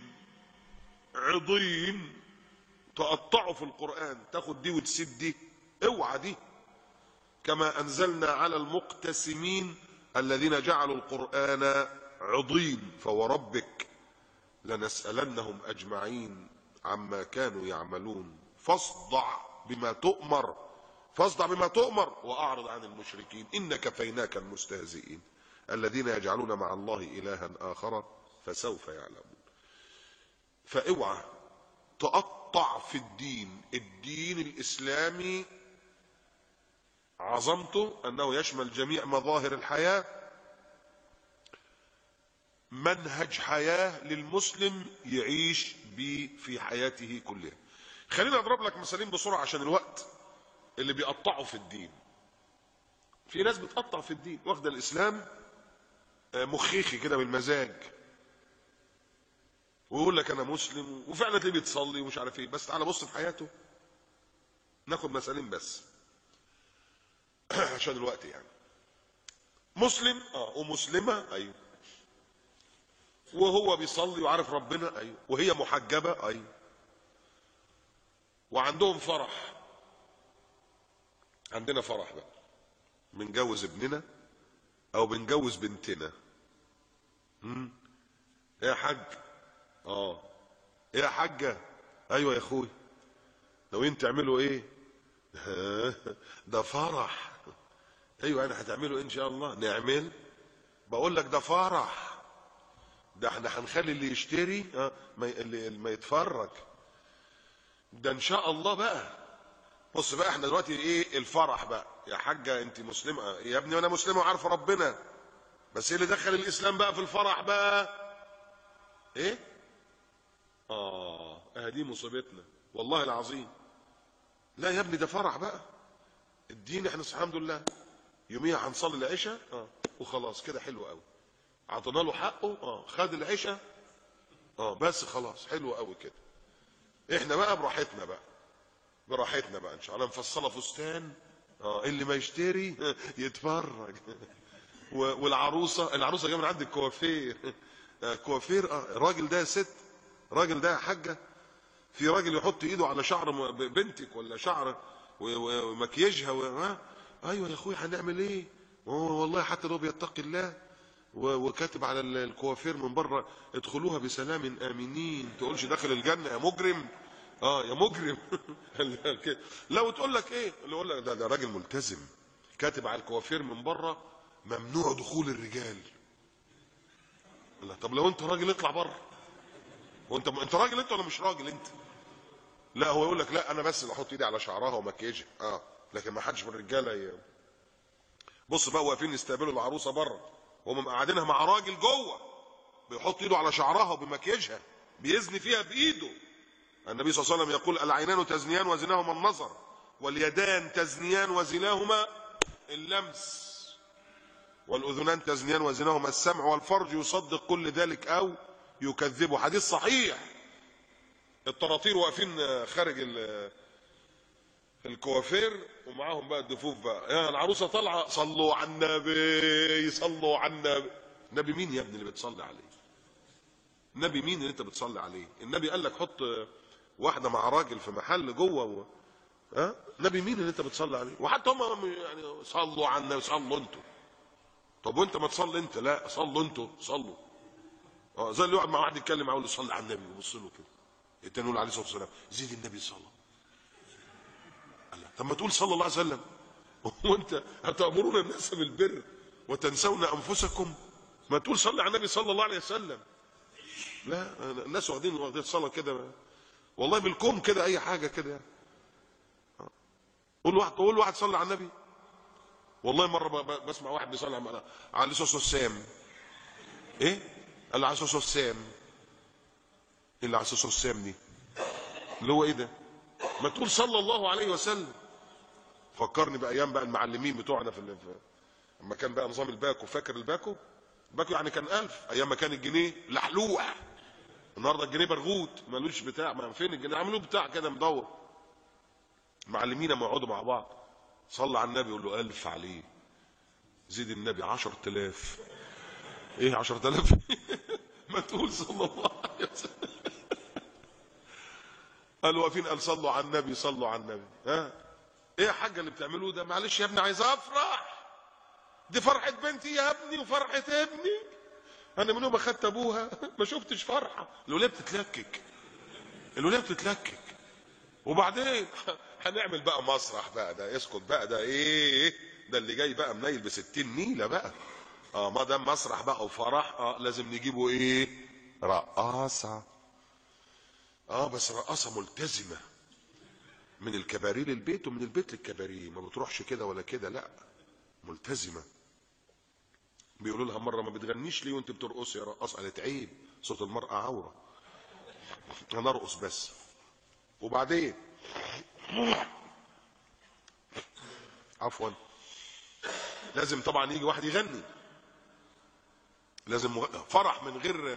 عضين، تقطعوا في القرآن، تاخد دي وتسيب دي. اوعى دي. كما انزلنا على المقتسمين الذين جعلوا القرآن عضين فوربك لنسألنهم اجمعين عما كانوا يعملون فاصدع بما تؤمر، فاصدع بما تؤمر واعرض عن المشركين إن كفيناك المستهزئين الذين يجعلون مع الله إلها آخر فسوف يعلمون. فاوعى تقطع في الدين. الدين الإسلامي عظمته أنه يشمل جميع مظاهر الحياة، منهج حياة للمسلم يعيش به في حياته كلها. خلينا أضرب لك مثالين بسرعة عشان الوقت. اللي بيقطعوا في الدين، في ناس بتقطع في الدين واخدة الإسلام مخيخي كده بالمزاج، ويقول لك أنا مسلم، وفعلا تلاقيه بيتصلي ومش عارف إيه، بس تعالى بص في حياته. ناخد مثالين بس عشان الوقت يعني. مسلم ومسلمة، ايوه، وهو بيصلي وعارف ربنا، ايوه، وهي محجبة، ايوه، وعندهم فرح. عندنا فرح بقى، بنجوز ابننا او بنجوز بنتنا. ايه يا حاج؟ ايه يا حاجة؟ ايوه يا اخوي. ناويين تعملوا ايه؟ ده فرح. ايوه انا هتعملوا ان شاء الله. نعمل؟ بقول لك ده فرح، ده احنا هنخلي اللي يشتري اللي ما يتفرج، ده ان شاء الله بقى. بص بقى، احنا دلوقتي ايه الفرح بقى؟ يا حاجه انت مسلمه؟ يا ابني انا مسلمه وعارفه ربنا، بس ايه اللي دخل الاسلام بقى في الفرح بقى؟ ايه؟ دي مصيبتنا والله العظيم. لا يا ابني ده فرح بقى. الدين احنا الحمد لله يوميها هنصلي العشاء وخلاص كده، حلو قوي، عطينا له حقه، خد العشاء بس خلاص، حلو قوي كده. احنا بقى براحتنا بقى، براحتنا بقى ان شاء الله. مفصله فستان اللي ما يشتري يتفرج. والعروسه جايه من عند الكوافير. كوافير، الراجل ده يا ست، الراجل ده يا حاجه، في راجل يحط ايده على شعر بنتك ولا شعر ومكياجها ايوه يا اخوي هنعمل ايه؟ والله حتى لو بيتقي الله وكاتب على الكوافير من بره ادخلوها بسلام امنين، تقولش داخل الجنه يا مجرم. يا مجرم. لو تقول لك ايه اللي يقول لك ده راجل ملتزم كاتب على الكوافير من بره ممنوع دخول الرجال. لا طب لو انت راجل اطلع بره. انت راجل انت ولا مش راجل انت؟ لا هو يقول لك لا انا بس اللي احط ايدي على شعرها ومكياجها لكن ما حدش من الرجاله بص بقى واقفين يستقبلوا العروسه بره وهم قاعدينها مع راجل جوه بيحط ايده على شعرها وبمكياجها بيزني فيها بايده. النبي صلى الله عليه وسلم يقول العينان تزنيان وزناهما النظر واليدان تزنيان وزناهما اللمس والاذنان تزنيان وزناهما السمع والفرج يصدق كل ذلك او يكذبه. حديث صحيح. الطراطير واقفين خارج الكوافير ومعاهم بقى الدفوف بقى، يا العروسه طالعه صلوا على النبي صلوا على النبي. النبي مين يا ابني اللي بتصلي عليه؟ النبي مين اللي انت بتصلي عليه؟ النبي قال لك حط واحده مع راجل في محل جوه النبي مين اللي انت بتصلي عليه؟ وحتى هم يعني صلوا على النبي، صلوا انتوا. طب وانت ما تصلي انت؟ لا صلوا انتوا، صلوا. زي اللي يقعد مع واحد يتكلم معاه يقول له صلي على النبي ويبص له كده، التاني يقول عليه الصلاه والسلام زيد النبي صلى. طب ما تقول صلى الله عليه وسلم. وانت هتأمرون الناس بالبر وتنسون انفسكم؟ ما تقول صلي على النبي صلى الله عليه وسلم. لا الناس واخدين الصلاه كده والله بالكم كده اي حاجه كده يعني. قول واحد صلي على النبي. والله مره بسمع واحد بيصلي على الصلاه والسلام. ايه؟ قال على الصلاه والسلام. ايه اللي على الصلاه والسلام دي؟ اللي هو ايه ده؟ ما تقول صلى الله عليه وسلم. فكرني بايام بقى المعلمين بتوعنا لما كان بقى نظام الباكو. فاكر الباكو يعني كان 1000 ايام ما كان الجنيه لحلوح. النهارده الجنيه برغوت مالوش بتاع. ما فين الجنيه؟ عملوه بتاع كده مدور. معلمين لما يقعدوا مع بعض صلى على النبي يقول له 1000 عليه، زيد النبي 10000. ايه 10000؟ ما تقول صلى الله عليه وسلم. قالوا واقفين قال صلوا على النبي صلوا على النبي. ايه يا حاجه اللي بتعملوه ده؟ معلش يا ابني عايز افرح، دي فرحه بنتي يا ابني وفرحه ابني. انا من يوم ما خدت ابوها ما شفتش فرحه. الوليه بتتلكك، الوليه بتتلكك. وبعدين هنعمل بقى مسرح بقى. ده اسكت بقى، ده ايه ده اللي جاي بقى منيل ب60 نيله بقى. ما دام مسرح بقى وفرح لازم نجيبه ايه؟ رقاصه. بس رقاصه ملتزمه، من الكباريه للبيت ومن البيت للكباريه، ما بتروحش كده ولا كده، لا ملتزمه. بيقولوا لها مره ما بتغنيش ليه وانت بترقصي يا رقاصه؟ قالت عيب، صوت المراه عوره، انا ارقص بس. وبعدين عفوا لازم طبعا يجي واحد يغني، لازم فرح من غير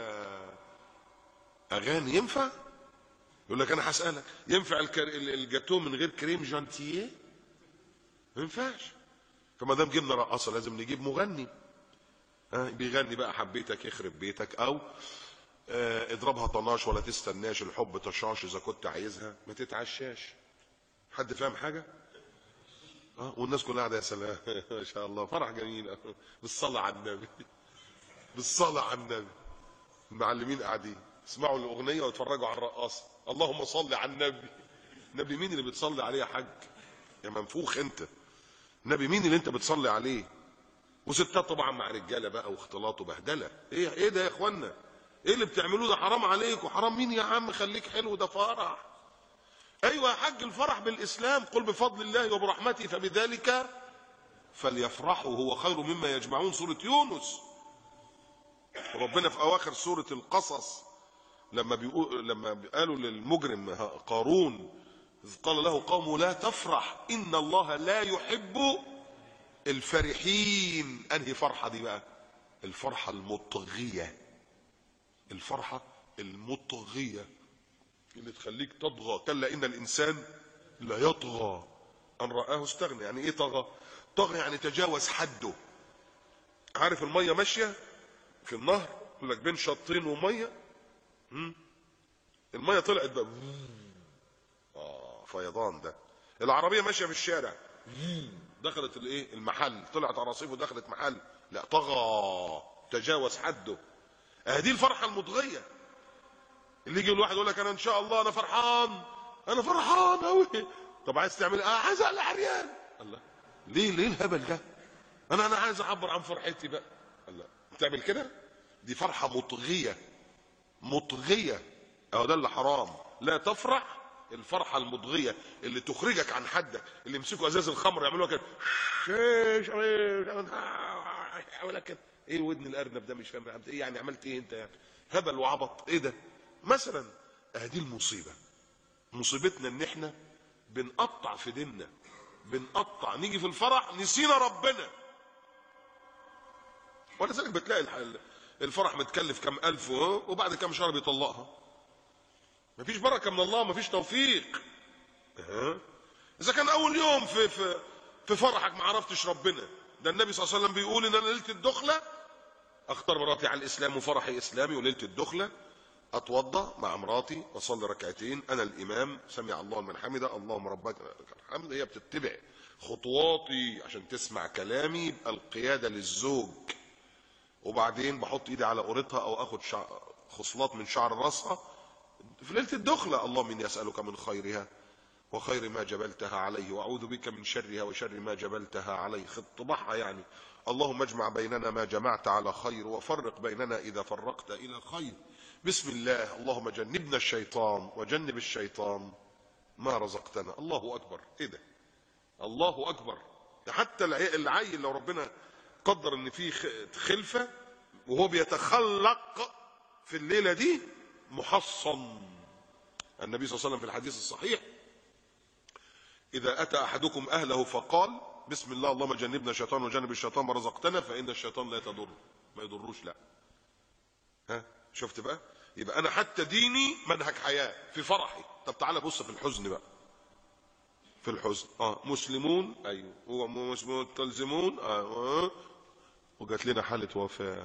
اغاني ينفع؟ يقول لك انا هسالك ينفع الجاتوه من غير كريم جانتيه؟ ما ينفعش. فما دام جبنا رقاصه لازم نجيب مغني بيغني بقى حبيتك يخرب بيتك، او اضربها طناش ولا تستناش الحب طشاش، اذا كنت عايزها ما تتعشاش. حد فاهم حاجه؟ والناس كلها قاعده يا سلام ما شاء الله فرح جميل بالصلاه على النبي، بالصلاه على النبي. المعلمين قاعدين يسمعوا الاغنيه ويتفرجوا على الرقاصه. اللهم صل على النبي. النبي مين اللي بتصلي عليه يا حاج يا منفوخ انت؟ النبي مين اللي انت بتصلي عليه؟ وستات طبعا مع رجاله بقى واختلاط وبهدله. ايه ده يا اخوانا؟ ايه اللي بتعملوه ده؟ حرام عليكم. حرام مين يا عم؟ خليك حلو، ده فرح. ايوه يا حاج الفرح بالاسلام. قل بفضل الله وبرحمته فبذلك فليفرحوا هو خير مما يجمعون. سوره يونس. ربنا في اواخر سوره القصص لما قالوا للمجرم قارون إذ قال له قومه لا تفرح إن الله لا يحب الفرحين. أنهي فرحة دي بقى؟ الفرحة المطغية، الفرحة المطغية اللي تخليك تطغى. كلا إن الإنسان لا يطغى ان رآه استغنى. يعني ايه طغى؟ طغى يعني تجاوز حده. عارف الميه ماشيه في النهر، يقول لك بين شطين وميه، الميه طلعت بقى فيضان. ده العربيه ماشيه في الشارع، دخلت الايه المحل، طلعت على رصيف ودخلت محل، لا طغى تجاوز حده. دي الفرحه المطغيه اللي يجي الواحد يقول لك انا ان شاء الله انا فرحان، انا فرحان قوي. طب عايز تعمل ايه؟ عايز اقلع عريان. الله، ليه الهبل ده؟ انا عايز اعبر عن فرحتي بقى. الله، بتعمل كده؟ دي فرحه مطغيه، مطغيه. اهو ده اللي حرام. لا تفرح الفرحه المطغيه اللي تخرجك عن حدك، اللي يمسكوا ازاز الخمر يعملوها كده، يقول لك كده ايه ودن الارنب ده؟ مش فاهم ايه يعني، عملت ايه انت يعني؟ هبل وعبط ايه ده مثلا؟ دي المصيبه. مصيبتنا ان احنا بنقطع في ديننا، بنقطع، نيجي في الفرح نسينا ربنا. ولذلك بتلاقي الفرح متكلف كم الف وبعد كم شهر بيطلقها. مفيش بركه من الله، مفيش توفيق. اذا كان اول يوم في فرحك ما عرفتش ربنا، ده النبي صلى الله عليه وسلم بيقول ان انا ليله الدخله اختار مراتي على الاسلام وفرحي اسلامي، وليله الدخله اتوضا مع مراتي واصلي ركعتين، انا الامام، سمع الله لمن حمده، اللهم ربك الحمد. هي بتتبع خطواتي عشان تسمع كلامي، يبقى القياده للزوج. وبعدين بحط ايدي على قورتها او اخد خصلات من شعر راسها في ليله الدخله، اللهم اني اسالك من خيرها وخير ما جبلتها عليه، واعوذ بك من شرها وشر ما جبلتها عليه. طبعها يعني، اللهم اجمع بيننا ما جمعت على خير، وفرق بيننا اذا فرقت الى خير. بسم الله، اللهم جنبنا الشيطان وجنب الشيطان ما رزقتنا. الله اكبر. ايه ده؟ الله اكبر. حتى العيل لو ربنا قدر ان فيه خلفه وهو بيتخلق في الليله دي محصن. النبي صلى الله عليه وسلم في الحديث الصحيح: اذا اتى احدكم اهله فقال بسم الله اللهم جنبنا الشيطان وجنب الشيطان ما رزقتنا، فان الشيطان لا تضر، ما يضروش. لا، شفت بقى؟ يبقى انا حتى ديني منهج حياه في فرحي. طب تعالى بص في الحزن بقى. في الحزن مسلمون، ايوه، هو مسلمون تلزمون، وجات لنا حاله وفاه.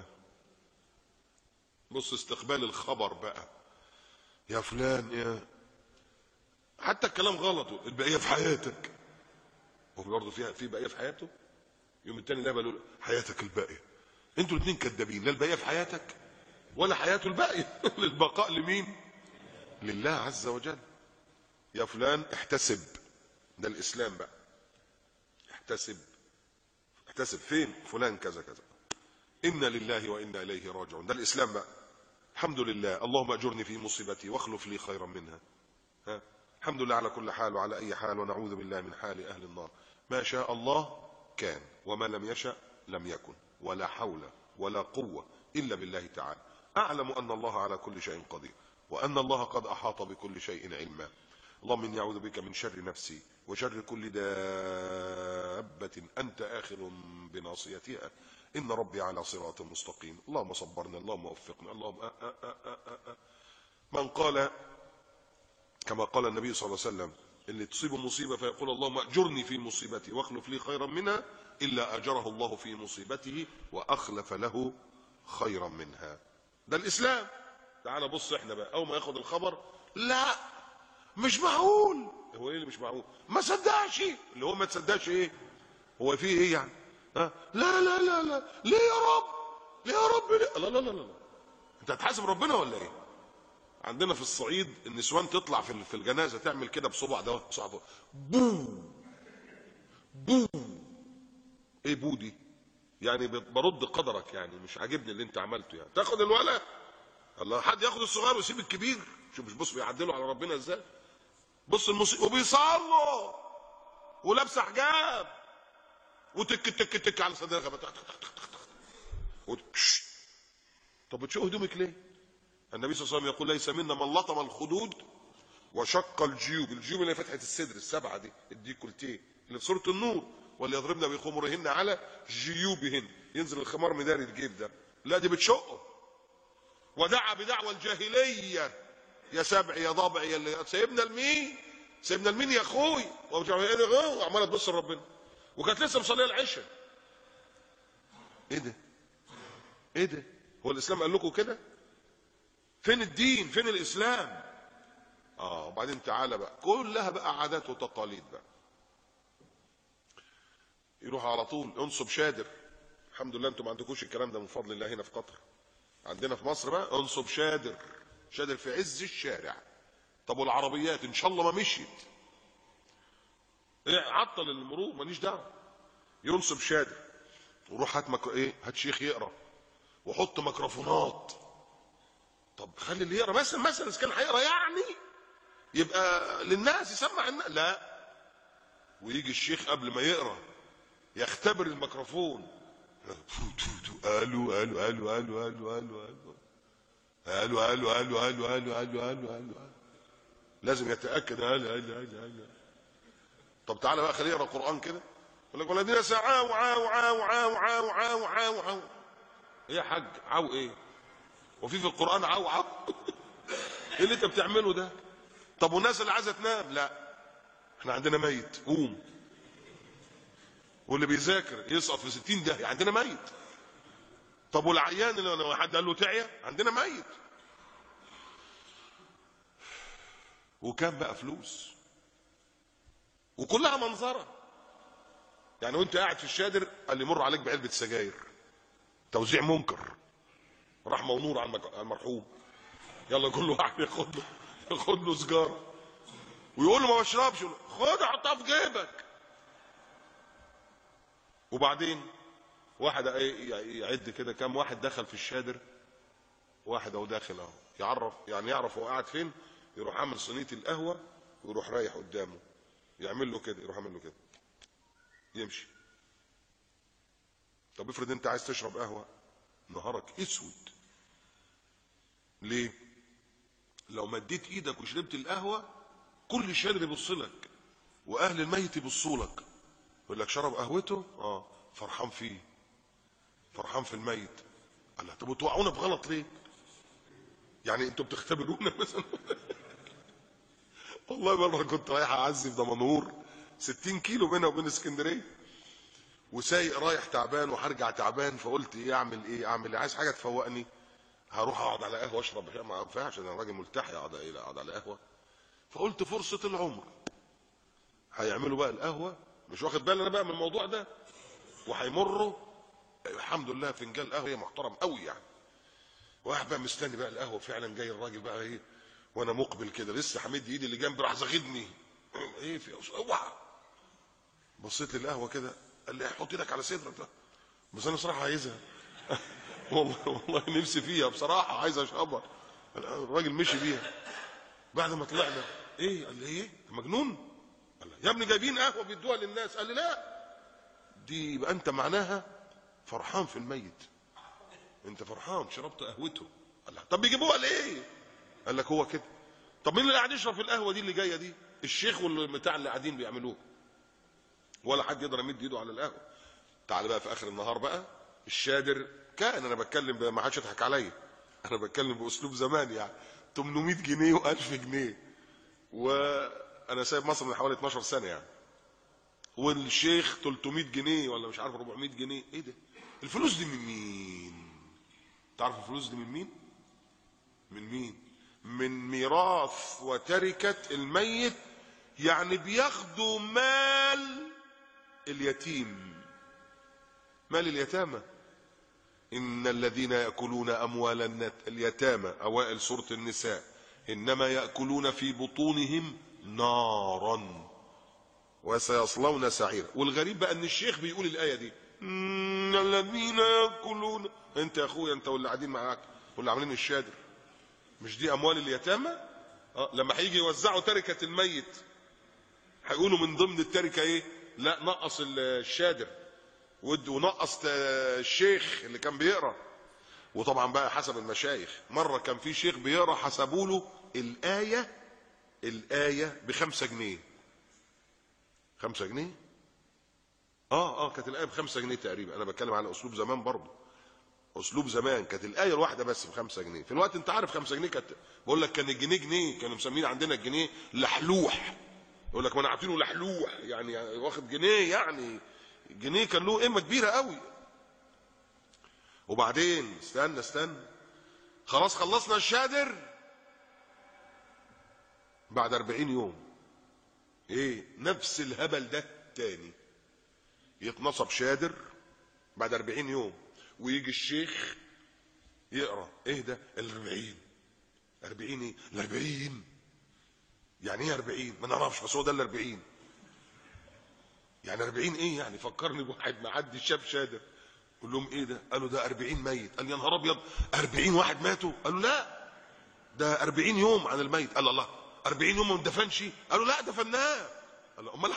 بص استقبال الخبر بقى، يا فلان يا، حتى الكلام غلط، البقيه في حياتك. هو برضه في بقيه في حياته. يوم التاني ده بقول حياتك الباقيه. انتوا الاثنين كدابين، لا البقيه في حياتك ولا حياته الباقيه. للبقاء لمين؟ لله عز وجل. يا فلان احتسب، ده الاسلام بقى. احتسب، احتسب فين؟ فلان كذا كذا، انا لله وانا اليه راجعون، ده الاسلام بقى. الحمد لله، اللهم اجرني في مصيبتي واخلف لي خيرا منها. الحمد لله على كل حال وعلى اي حال، ونعوذ بالله من حال اهل النار. ما شاء الله كان، وما لم يشأ لم يكن، ولا حول ولا قوة الا بالله تعالى. اعلم ان الله على كل شيء قدير، وان الله قد احاط بكل شيء علما. اللهم اني اعوذ بك من شر نفسي وشر كل دابة انت اخذ بناصيتها، ان ربي على صراط مستقيم. اللهم صبرنا، اللهم وفقنا، اللهم من قال كما قال النبي صلى الله عليه وسلم: اللي تصيبه مصيبه فيقول اللهم اجرني في مصيبتي واخلف لي خيرا منها، الا اجره الله في مصيبته واخلف له خيرا منها. ده الاسلام. تعال بص احنا بقى، اول ما ياخد الخبر لا مش معقول. هو ايه اللي مش معقول؟ ما صدقش. اللي هو ما تصدقش ايه؟ هو فيه ايه يعني؟ لا لا لا لا، ليه يا رب؟ ليه يا رب؟ ليه؟ لا لا لا لا، انت هتحاسب ربنا ولا ايه؟ عندنا في الصعيد النسوان تطلع في الجنازه تعمل كده بصبع، ده صعب، بو بو. ايه بو دي؟ يعني برد قدرك، يعني مش عاجبني اللي انت عملته، يعني تاخد الولد. الله، حد ياخد الصغير ويسيب الكبير؟ شوف مش بص بيعدلوا على ربنا ازاي. بص المصيبه، وبيصلوا ولابسه حجاب وتك تك تك على صدرها. طب بتشوف هدومك ليه؟ النبي صلى الله عليه وسلم يقول: ليس منا من لطم الخدود وشق الجيوب. الجيوب اللي فتحه الصدر السبعه دي، الديكولتيه اللي في سوره النور: وليضربن بخمرهن على جيوبهن. ينزل الخمار مداري الجيب ده، لا دي بتشقه. ودعا بدعوى الجاهليه، يا سبع يا ضبع يا اللي سايبنا لمين؟ سيبنا المين يا اخوي، وعماله تبص لربنا، وكانت لسه مصليه العشاء. ايه ده؟ ايه ده؟ هو الاسلام قال لكم كده؟ فين الدين؟ فين الاسلام؟ وبعدين تعالى بقى، كلها بقى عادات وتقاليد بقى. يروح على طول انصب شادر. الحمد لله انتم ما عندكوش الكلام ده من فضل الله هنا في قطر. عندنا في مصر بقى انصب شادر، شادر في عز الشارع. طب والعربيات ان شاء الله ما مشيت، عطل المرور ماليش دعوه. ينصب شادر وروح هات شيخ يقرا، وحط ميكروفونات. طب خلي اللي يقرا مثلا اذا كان هيقرا يعني يبقى للناس، يسمع الناس. لا، ويجي الشيخ قبل ما يقرا يختبر الميكروفون. الو الو الو الو الو الو الو الو الو الو الو الو الو، لازم يتاكد. طب تعالى بقى خليه يقرا قران كده، يقول لك والذين سعوا عاو عاو عاو عاو عاو عاو عاو. ايه يا حاج عاو ايه؟ وفي القران عاو عاو؟ ايه اللي انت بتعمله ده؟ طب والناس اللي عايزه تنام؟ لا، احنا عندنا ميت قوم. واللي بيذاكر يسقط في 60 ده عندنا ميت. طب والعيان اللي لو حد قال له تعيا عندنا ميت. وكان بقى فلوس وكلها منظره. يعني وانت قاعد في الشادر قال لي مر عليك بعلبه سجاير، توزيع منكر، رحمه ونور على المرحوم، يلا كل واحد ياخد له سجاره، ويقول له ما بشربش، خد حطها في جيبك. وبعدين واحد يعد كده كام واحد دخل في الشادر. واحد اهو داخل اهو، يعرف هو قاعد فين، يروح عامل صينيه القهوه ويروح رايح قدامه يعمل له كده، يروح عامل له كده يمشي. طب افرض انت عايز تشرب قهوه، نهارك اسود. ليه؟ لو مديت ايدك وشربت القهوه كل الشارع يبص لك، واهل الميت يبصوا لك، يقول لك شرب قهوته فرحان فيه، فرحان في الميت. قال طب وتوقعونا بغلط ليه؟ يعني انتوا بتختبرونا مثلا؟ والله مره كنت رايح اعزي في دمنهور 60 كيلو بينها وبين اسكندريه، وسايق رايح تعبان وهرجع تعبان، فقلت اعمل ايه؟ عايز حاجه تفوقني، هروح اقعد على قهوه اشرب. ما ينفعش، انا راجل ملتحي اقعد على قهوه. فقلت فرصه العمر، هيعملوا بقى القهوه مش واخد بالي انا بقى من الموضوع ده، وهيمروا الحمد لله فنجان قهوه محترم قوي يعني. واحد بقى مستني بقى القهوه، فعلا جاي الراجل بقى ايه، وانا مقبل كده لسه حمد ايدي اللي جنبي راح زاغدني. ايه في اوعى. بصيت للقهوه كده، قال لي حط ايدك على صدرك ده. بس انا صراحه عايزها. والله نفسي فيها بصراحه، عايز اشربها. الراجل مشي بيها. بعد ما طلعنا ايه؟ قال لي ايه مجنون؟ قال لي يا ابني جايبين قهوه بيدوها للناس. قال لي لا، دي يبقى انت معناها فرحان في الميت، انت فرحان شربت قهوته. قال له طب بيجيبوها ليه؟ قال لك هو كده. طب مين اللي قاعد يشرب في القهوه دي اللي جايه دي؟ الشيخ والبتاع اللي قاعدين بيعملوه، ولا حد يقدر يمد ايده على القهوه. تعال بقى في اخر النهار بقى الشادر كان، انا بتكلم ما حدش يضحك عليا، انا بتكلم باسلوب زمان يعني 800 جنيه و1000 جنيه، وانا سايب مصر من حوالي 12 سنه يعني، والشيخ 300 جنيه ولا مش عارف 400 جنيه. ايه ده؟ الفلوس دي من مين؟ تعرف الفلوس دي من مين؟ من مين؟ من ميراث وتركه الميت، يعني بياخدوا مال اليتيم، مال اليتامى. إن الذين يأكلون أموال اليتامى، أوائل سورة النساء، إنما يأكلون في بطونهم نارا وسيصلون سعيرا. والغريب بقى إن الشيخ بيقول الآية دي، إن الذين يأكلون. أنت يا أخويا أنت واللي قاعدين معاك واللي عاملين الشادر، مش دي أموال اليتامى؟ لما هيجي يوزعوا تركة الميت هيقولوا من ضمن التركة إيه؟ لا نقص الشادر ونقص الشيخ اللي كان بيقرا. وطبعا بقى حسب المشايخ، مره كان في شيخ بيقرا حسبوا له الايه ب5 جنيه. 5 جنيه؟ كانت الايه ب5 جنيه تقريبا. انا بتكلم على اسلوب زمان برضه، اسلوب زمان كانت الايه الواحده بس ب5 جنيه. في الوقت انت عارف 5 جنيه كانت، بقول لك كان الجنيه جنيه، كانوا مسمين عندنا الجنيه لحلوح. يقول لك ما انا عاطينه لحلوح، يعني واخد جنيه، يعني الجنيه كان له قيمه كبيره قوي. وبعدين استنى خلاص خلصنا الشادر، بعد 40 يوم ايه نفس الهبل ده تاني، يتنصب شادر بعد 40 يوم، ويجي الشيخ يقرا ايه ده ال40. 40 ايه ال40؟ يعني ايه 40؟ ما نعرفش، بس هو ده ال40. يعني 40 ايه يعني؟ فكرني بواحد معدي شاف شادر، قول لهم ايه ده؟ قالوا ده 40 ميت. قال يا نهار ابيض، 40 واحد ماتوا؟ قالوا لا، ده 40 يوم عن الميت. قال الله، 40 يوم ما اندفنش؟ قالوا لا دفناه. قال امال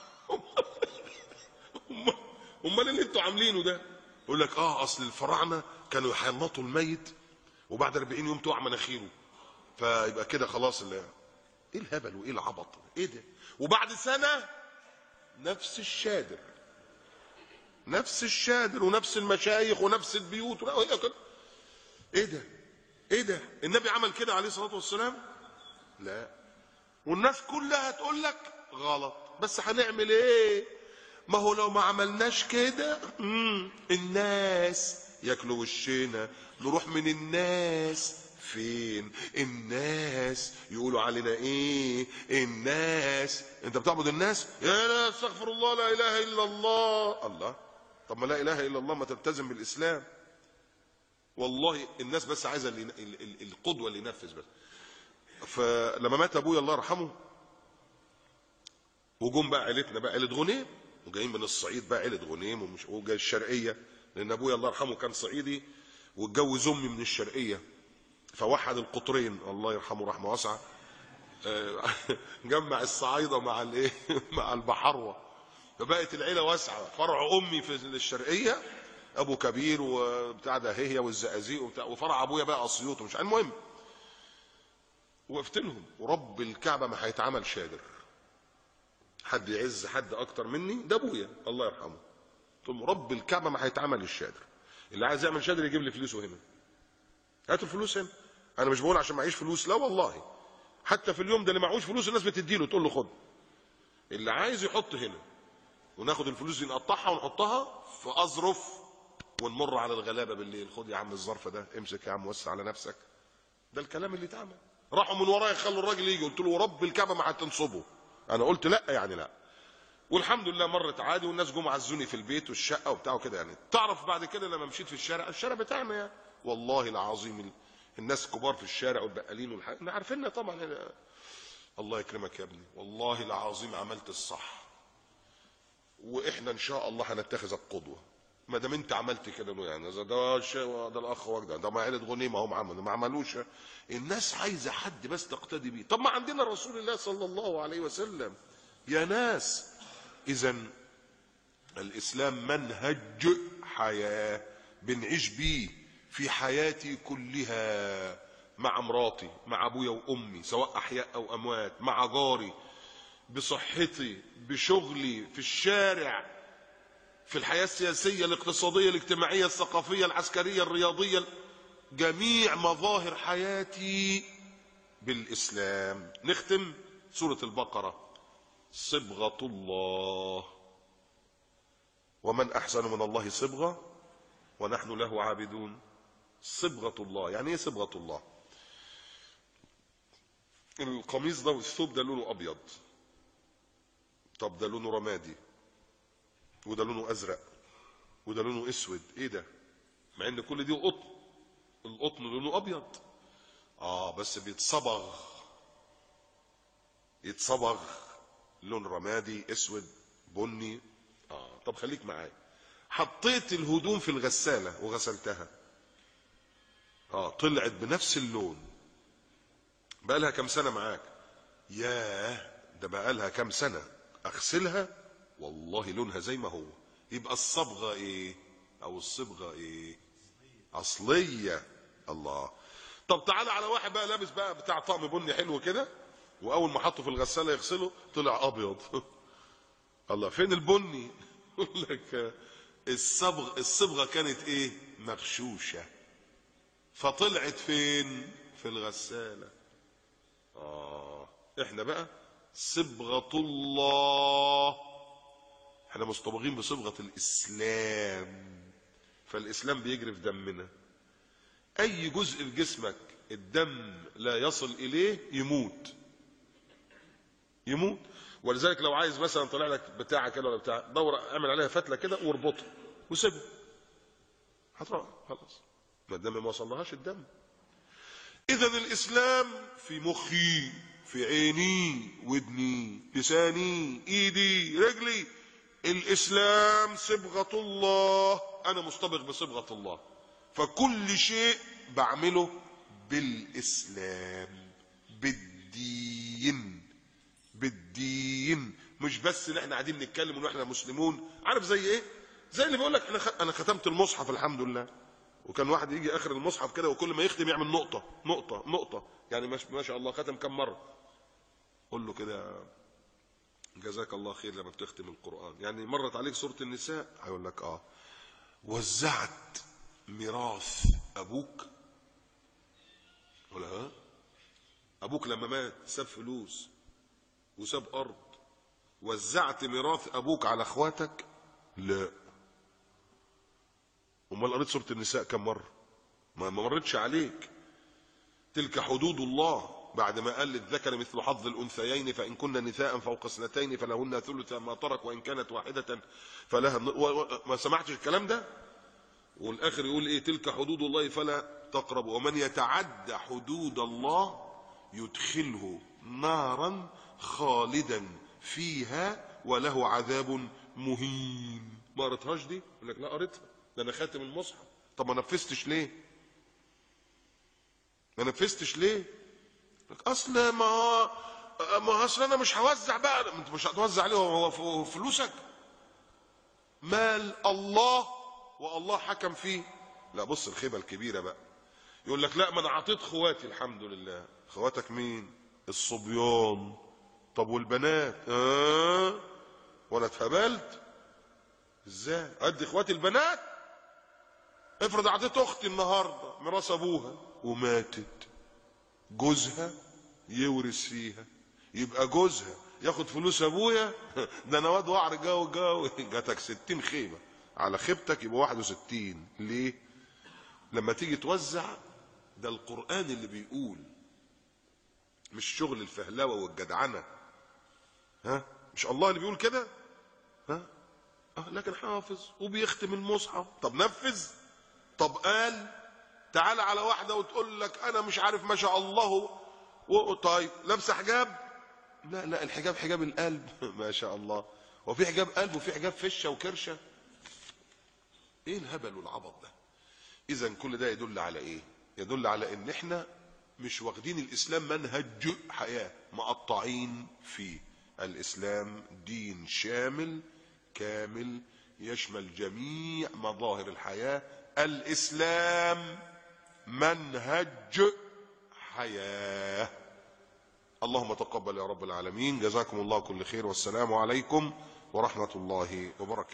امال اللي انتوا عاملينه ده؟ يقول لك اصل الفراعنه كانوا يحنطوا الميت وبعد 40 يوم تقع مناخيره، فيبقى كده خلاص. ايه الهبل وايه العبط ايه ده؟ وبعد سنه نفس الشادر، نفس الشادر ونفس المشايخ ونفس البيوت ايه ده؟ ايه ده؟ النبي عمل كده عليه الصلاه والسلام؟ لا. والناس كلها تقول لك غلط، بس هنعمل ايه؟ ما هو لو ما عملناش كده الناس ياكلوا وشنا، نروح من الناس فين؟ الناس يقولوا علينا ايه؟ الناس انت بتعبد الناس؟ يا لا استغفر الله، لا اله الا الله. الله، طب ما لا اله الا الله ما تلتزم بالاسلام. والله الناس بس عايزه القدوه اللي ينفذ بس. فلما مات ابويا الله يرحمه، وجم بقى عيلتنا بقى عيله غنيم، وجايين من الصعيد بقى عيله غنيم، وجاي الشرقيه، لان ابويا الله يرحمه كان صعيدي واتجوز امي من الشرقيه، فوحد القطرين الله يرحمه رحمه واسعه. جمع الصعايده مع الايه مع البحروه، فبقت العيله واسعه. فرع امي في الشرقيه ابو كبير وبتاع ده هي والزقازيق وبتاع، وفرع ابويا بقى اسيوط ومش المهم. وقفت لهم ورب الكعبه ما هيتعمل شادر، حد يعز حد اكتر مني؟ ده ابويا الله يرحمه. قلت لهم رب الكعبه ما هيتعمل الشادر، اللي عايز يعمل شادر يجيب لي فلوسه هنا، هاتوا الفلوس هنا. انا مش بقول عشان معيش فلوس، لا والله، حتى في اليوم ده اللي معهوش فلوس الناس بتديله، تقول له خد، اللي عايز يحط هنا، وناخد الفلوس دي نقطعها ونحطها في اظرف ونمر على الغلابه بالليل. خد يا عم الظرف ده، امسك يا عم وسع على نفسك. ده الكلام اللي اتعمل. راحوا من ورايا خلوا الراجل يجي، قلت له رب الكعبه ما هتنصبه. انا قلت لا يعني لا، والحمد لله مرت عادي، والناس جم عزوني في البيت والشقه وبتاع وكده. يعني تعرف بعد كده لما مشيت في الشارع بتاعنا يعني والله العظيم الناس كبار في الشارع والبقالين والحاجات احنا عارفينها طبعا. الله يكرمك يا ابني، والله العظيم عملت الصح، واحنا ان شاء الله هنتخذك قدوه ما دام انت عملت كده. يعني ده الاخ وجده ده ما عيله غنيمه هم عملوا ما عملوش. الناس عايزه حد بس تقتدي بيه. طب ما عندنا رسول الله صلى الله عليه وسلم يا ناس. اذا الاسلام منهج حياه بنعيش بيه في حياتي كلها، مع مراتي، مع ابويا وامي سواء احياء او اموات، مع جاري، بصحتي، بشغلي، في الشارع، في الحياة السياسية الاقتصادية الاجتماعية الثقافية العسكرية الرياضية، جميع مظاهر حياتي بالإسلام. نختم سورة البقرة. صبغة الله، ومن أحسن من الله صبغة ونحن له عابدون. صبغة الله يعني ايه صبغة الله؟ القميص ده والثوب ده لونه أبيض، طب ده لونه رمادي، وده لونه ازرق، وده لونه اسود، ايه ده؟ مع ان كل دي قطن، القطن لونه ابيض بس بيتصبغ، يتصبغ لون رمادي اسود بني. طب خليك معايا، حطيت الهدوم في الغساله وغسلتها طلعت بنفس اللون، بقى لها كام سنه معاك؟ ياه ده بقى لها كام سنه اغسلها والله لونها زي ما هو. يبقى الصبغه ايه او الصبغه ايه؟ اصليه. الله. طب تعالى على واحد بقى لابس بقى بتاع طقم بني حلو كده، واول ما حطه في الغساله يغسله طلع ابيض. الله، فين البني؟ يقول لك الصبغه كانت ايه؟ مغشوشه، فطلعت فين؟ في الغساله. احنا بقى صبغة الله. احنا مصطبغين بصبغة الإسلام، فالإسلام بيجري في دمنا. أي جزء في جسمك الدم لا يصل إليه يموت، يموت. ولذلك لو عايز مثلا طلع لك بتاعه كده ولا بتاع دوره، اعمل عليها فتله كده واربطها وسيبها، هتروح خلاص، ما الدم ما وصلهاش الدم. اذا الاسلام في مخي، في عيني، ودني، لساني، ايدي، رجلي. الاسلام صبغه الله، انا مصطبغ بصبغه الله، فكل شيء بعمله بالاسلام، بالدين، بالدين. مش بس ان احنا قاعدين نتكلم ان احنا مسلمون. عارف زي ايه؟ زي اللي بيقول لك انا ختمت المصحف الحمد لله، وكان واحد يجي اخر المصحف كده وكل ما يختم يعمل نقطه نقطه نقطه، يعني ما شاء الله ختم كم مره. قول له كده جزاك الله خير لما بتختم القران، يعني مرت عليك سوره النساء؟ هيقول لك اه. وزعت ميراث ابوك؟ ولا ها؟ ابوك لما مات ساب فلوس وساب ارض، وزعت ميراث ابوك على اخواتك؟ لا. امال قريت سوره النساء كم مره؟ ما مرتش عليك. تلك حدود الله، بعد ما قال للذكر مثل حظ الانثيين فان كن نساء فوق اثنتين فلهن ثلث ما ترك وان كانت واحده فلها. ما سمعتش الكلام ده؟ والاخر يقول ايه؟ تلك حدود الله فلا تقربوا ومن يتعد حدود الله يدخله نارا خالدا فيها وله عذاب مهين. ما قريتهاش دي؟ يقول لك لا قريتها، ده انا خاتم المصحف. طب ما نفذتش ليه؟ ما نفذتش ليه؟ اصل ما اصل انا مش هوزع بقى. انت مش هتوزع عليه، هو فلوسك مال الله والله حكم فيه. لا بص الخيبه الكبيره بقى، يقول لك لا ما انا عطيت خواتي الحمد لله. خواتك مين؟ الصبيان. طب والبنات؟ وانا اتهبلت ازاي ادي اخواتي البنات؟ افرض اعطيت اختي النهارده ميراث ابوها وماتت، جوزها يورث فيها، يبقى جوزها ياخد فلوس ابويا؟ ده انا واد وعر جو جاتك 60 خيبه على خيبتك، يبقى 61. ليه؟ لما تيجي توزع، ده القرآن اللي بيقول، مش شغل الفهلوه والجدعنه. مش الله اللي بيقول كده؟ لكن حافظ وبيختم المصحف. طب نفذ. طب قال تعال على واحده وتقول لك انا مش عارف ما شاء الله طيب لابسه حجاب؟ لا الحجاب حجاب القلب. ما شاء الله. وفي حجاب قلب وفي حجاب فشه وكرشه. ايه الهبل والعبط ده؟ اذا كل ده يدل على ايه؟ يدل على ان احنا مش واخدين الاسلام منهج حياه، مقطعين فيه. الاسلام دين شامل كامل يشمل جميع مظاهر الحياه. الاسلام منهج حياه. اللهم تقبل يا رب العالمين. جزاكم الله كل خير، والسلام عليكم ورحمه الله وبركاته.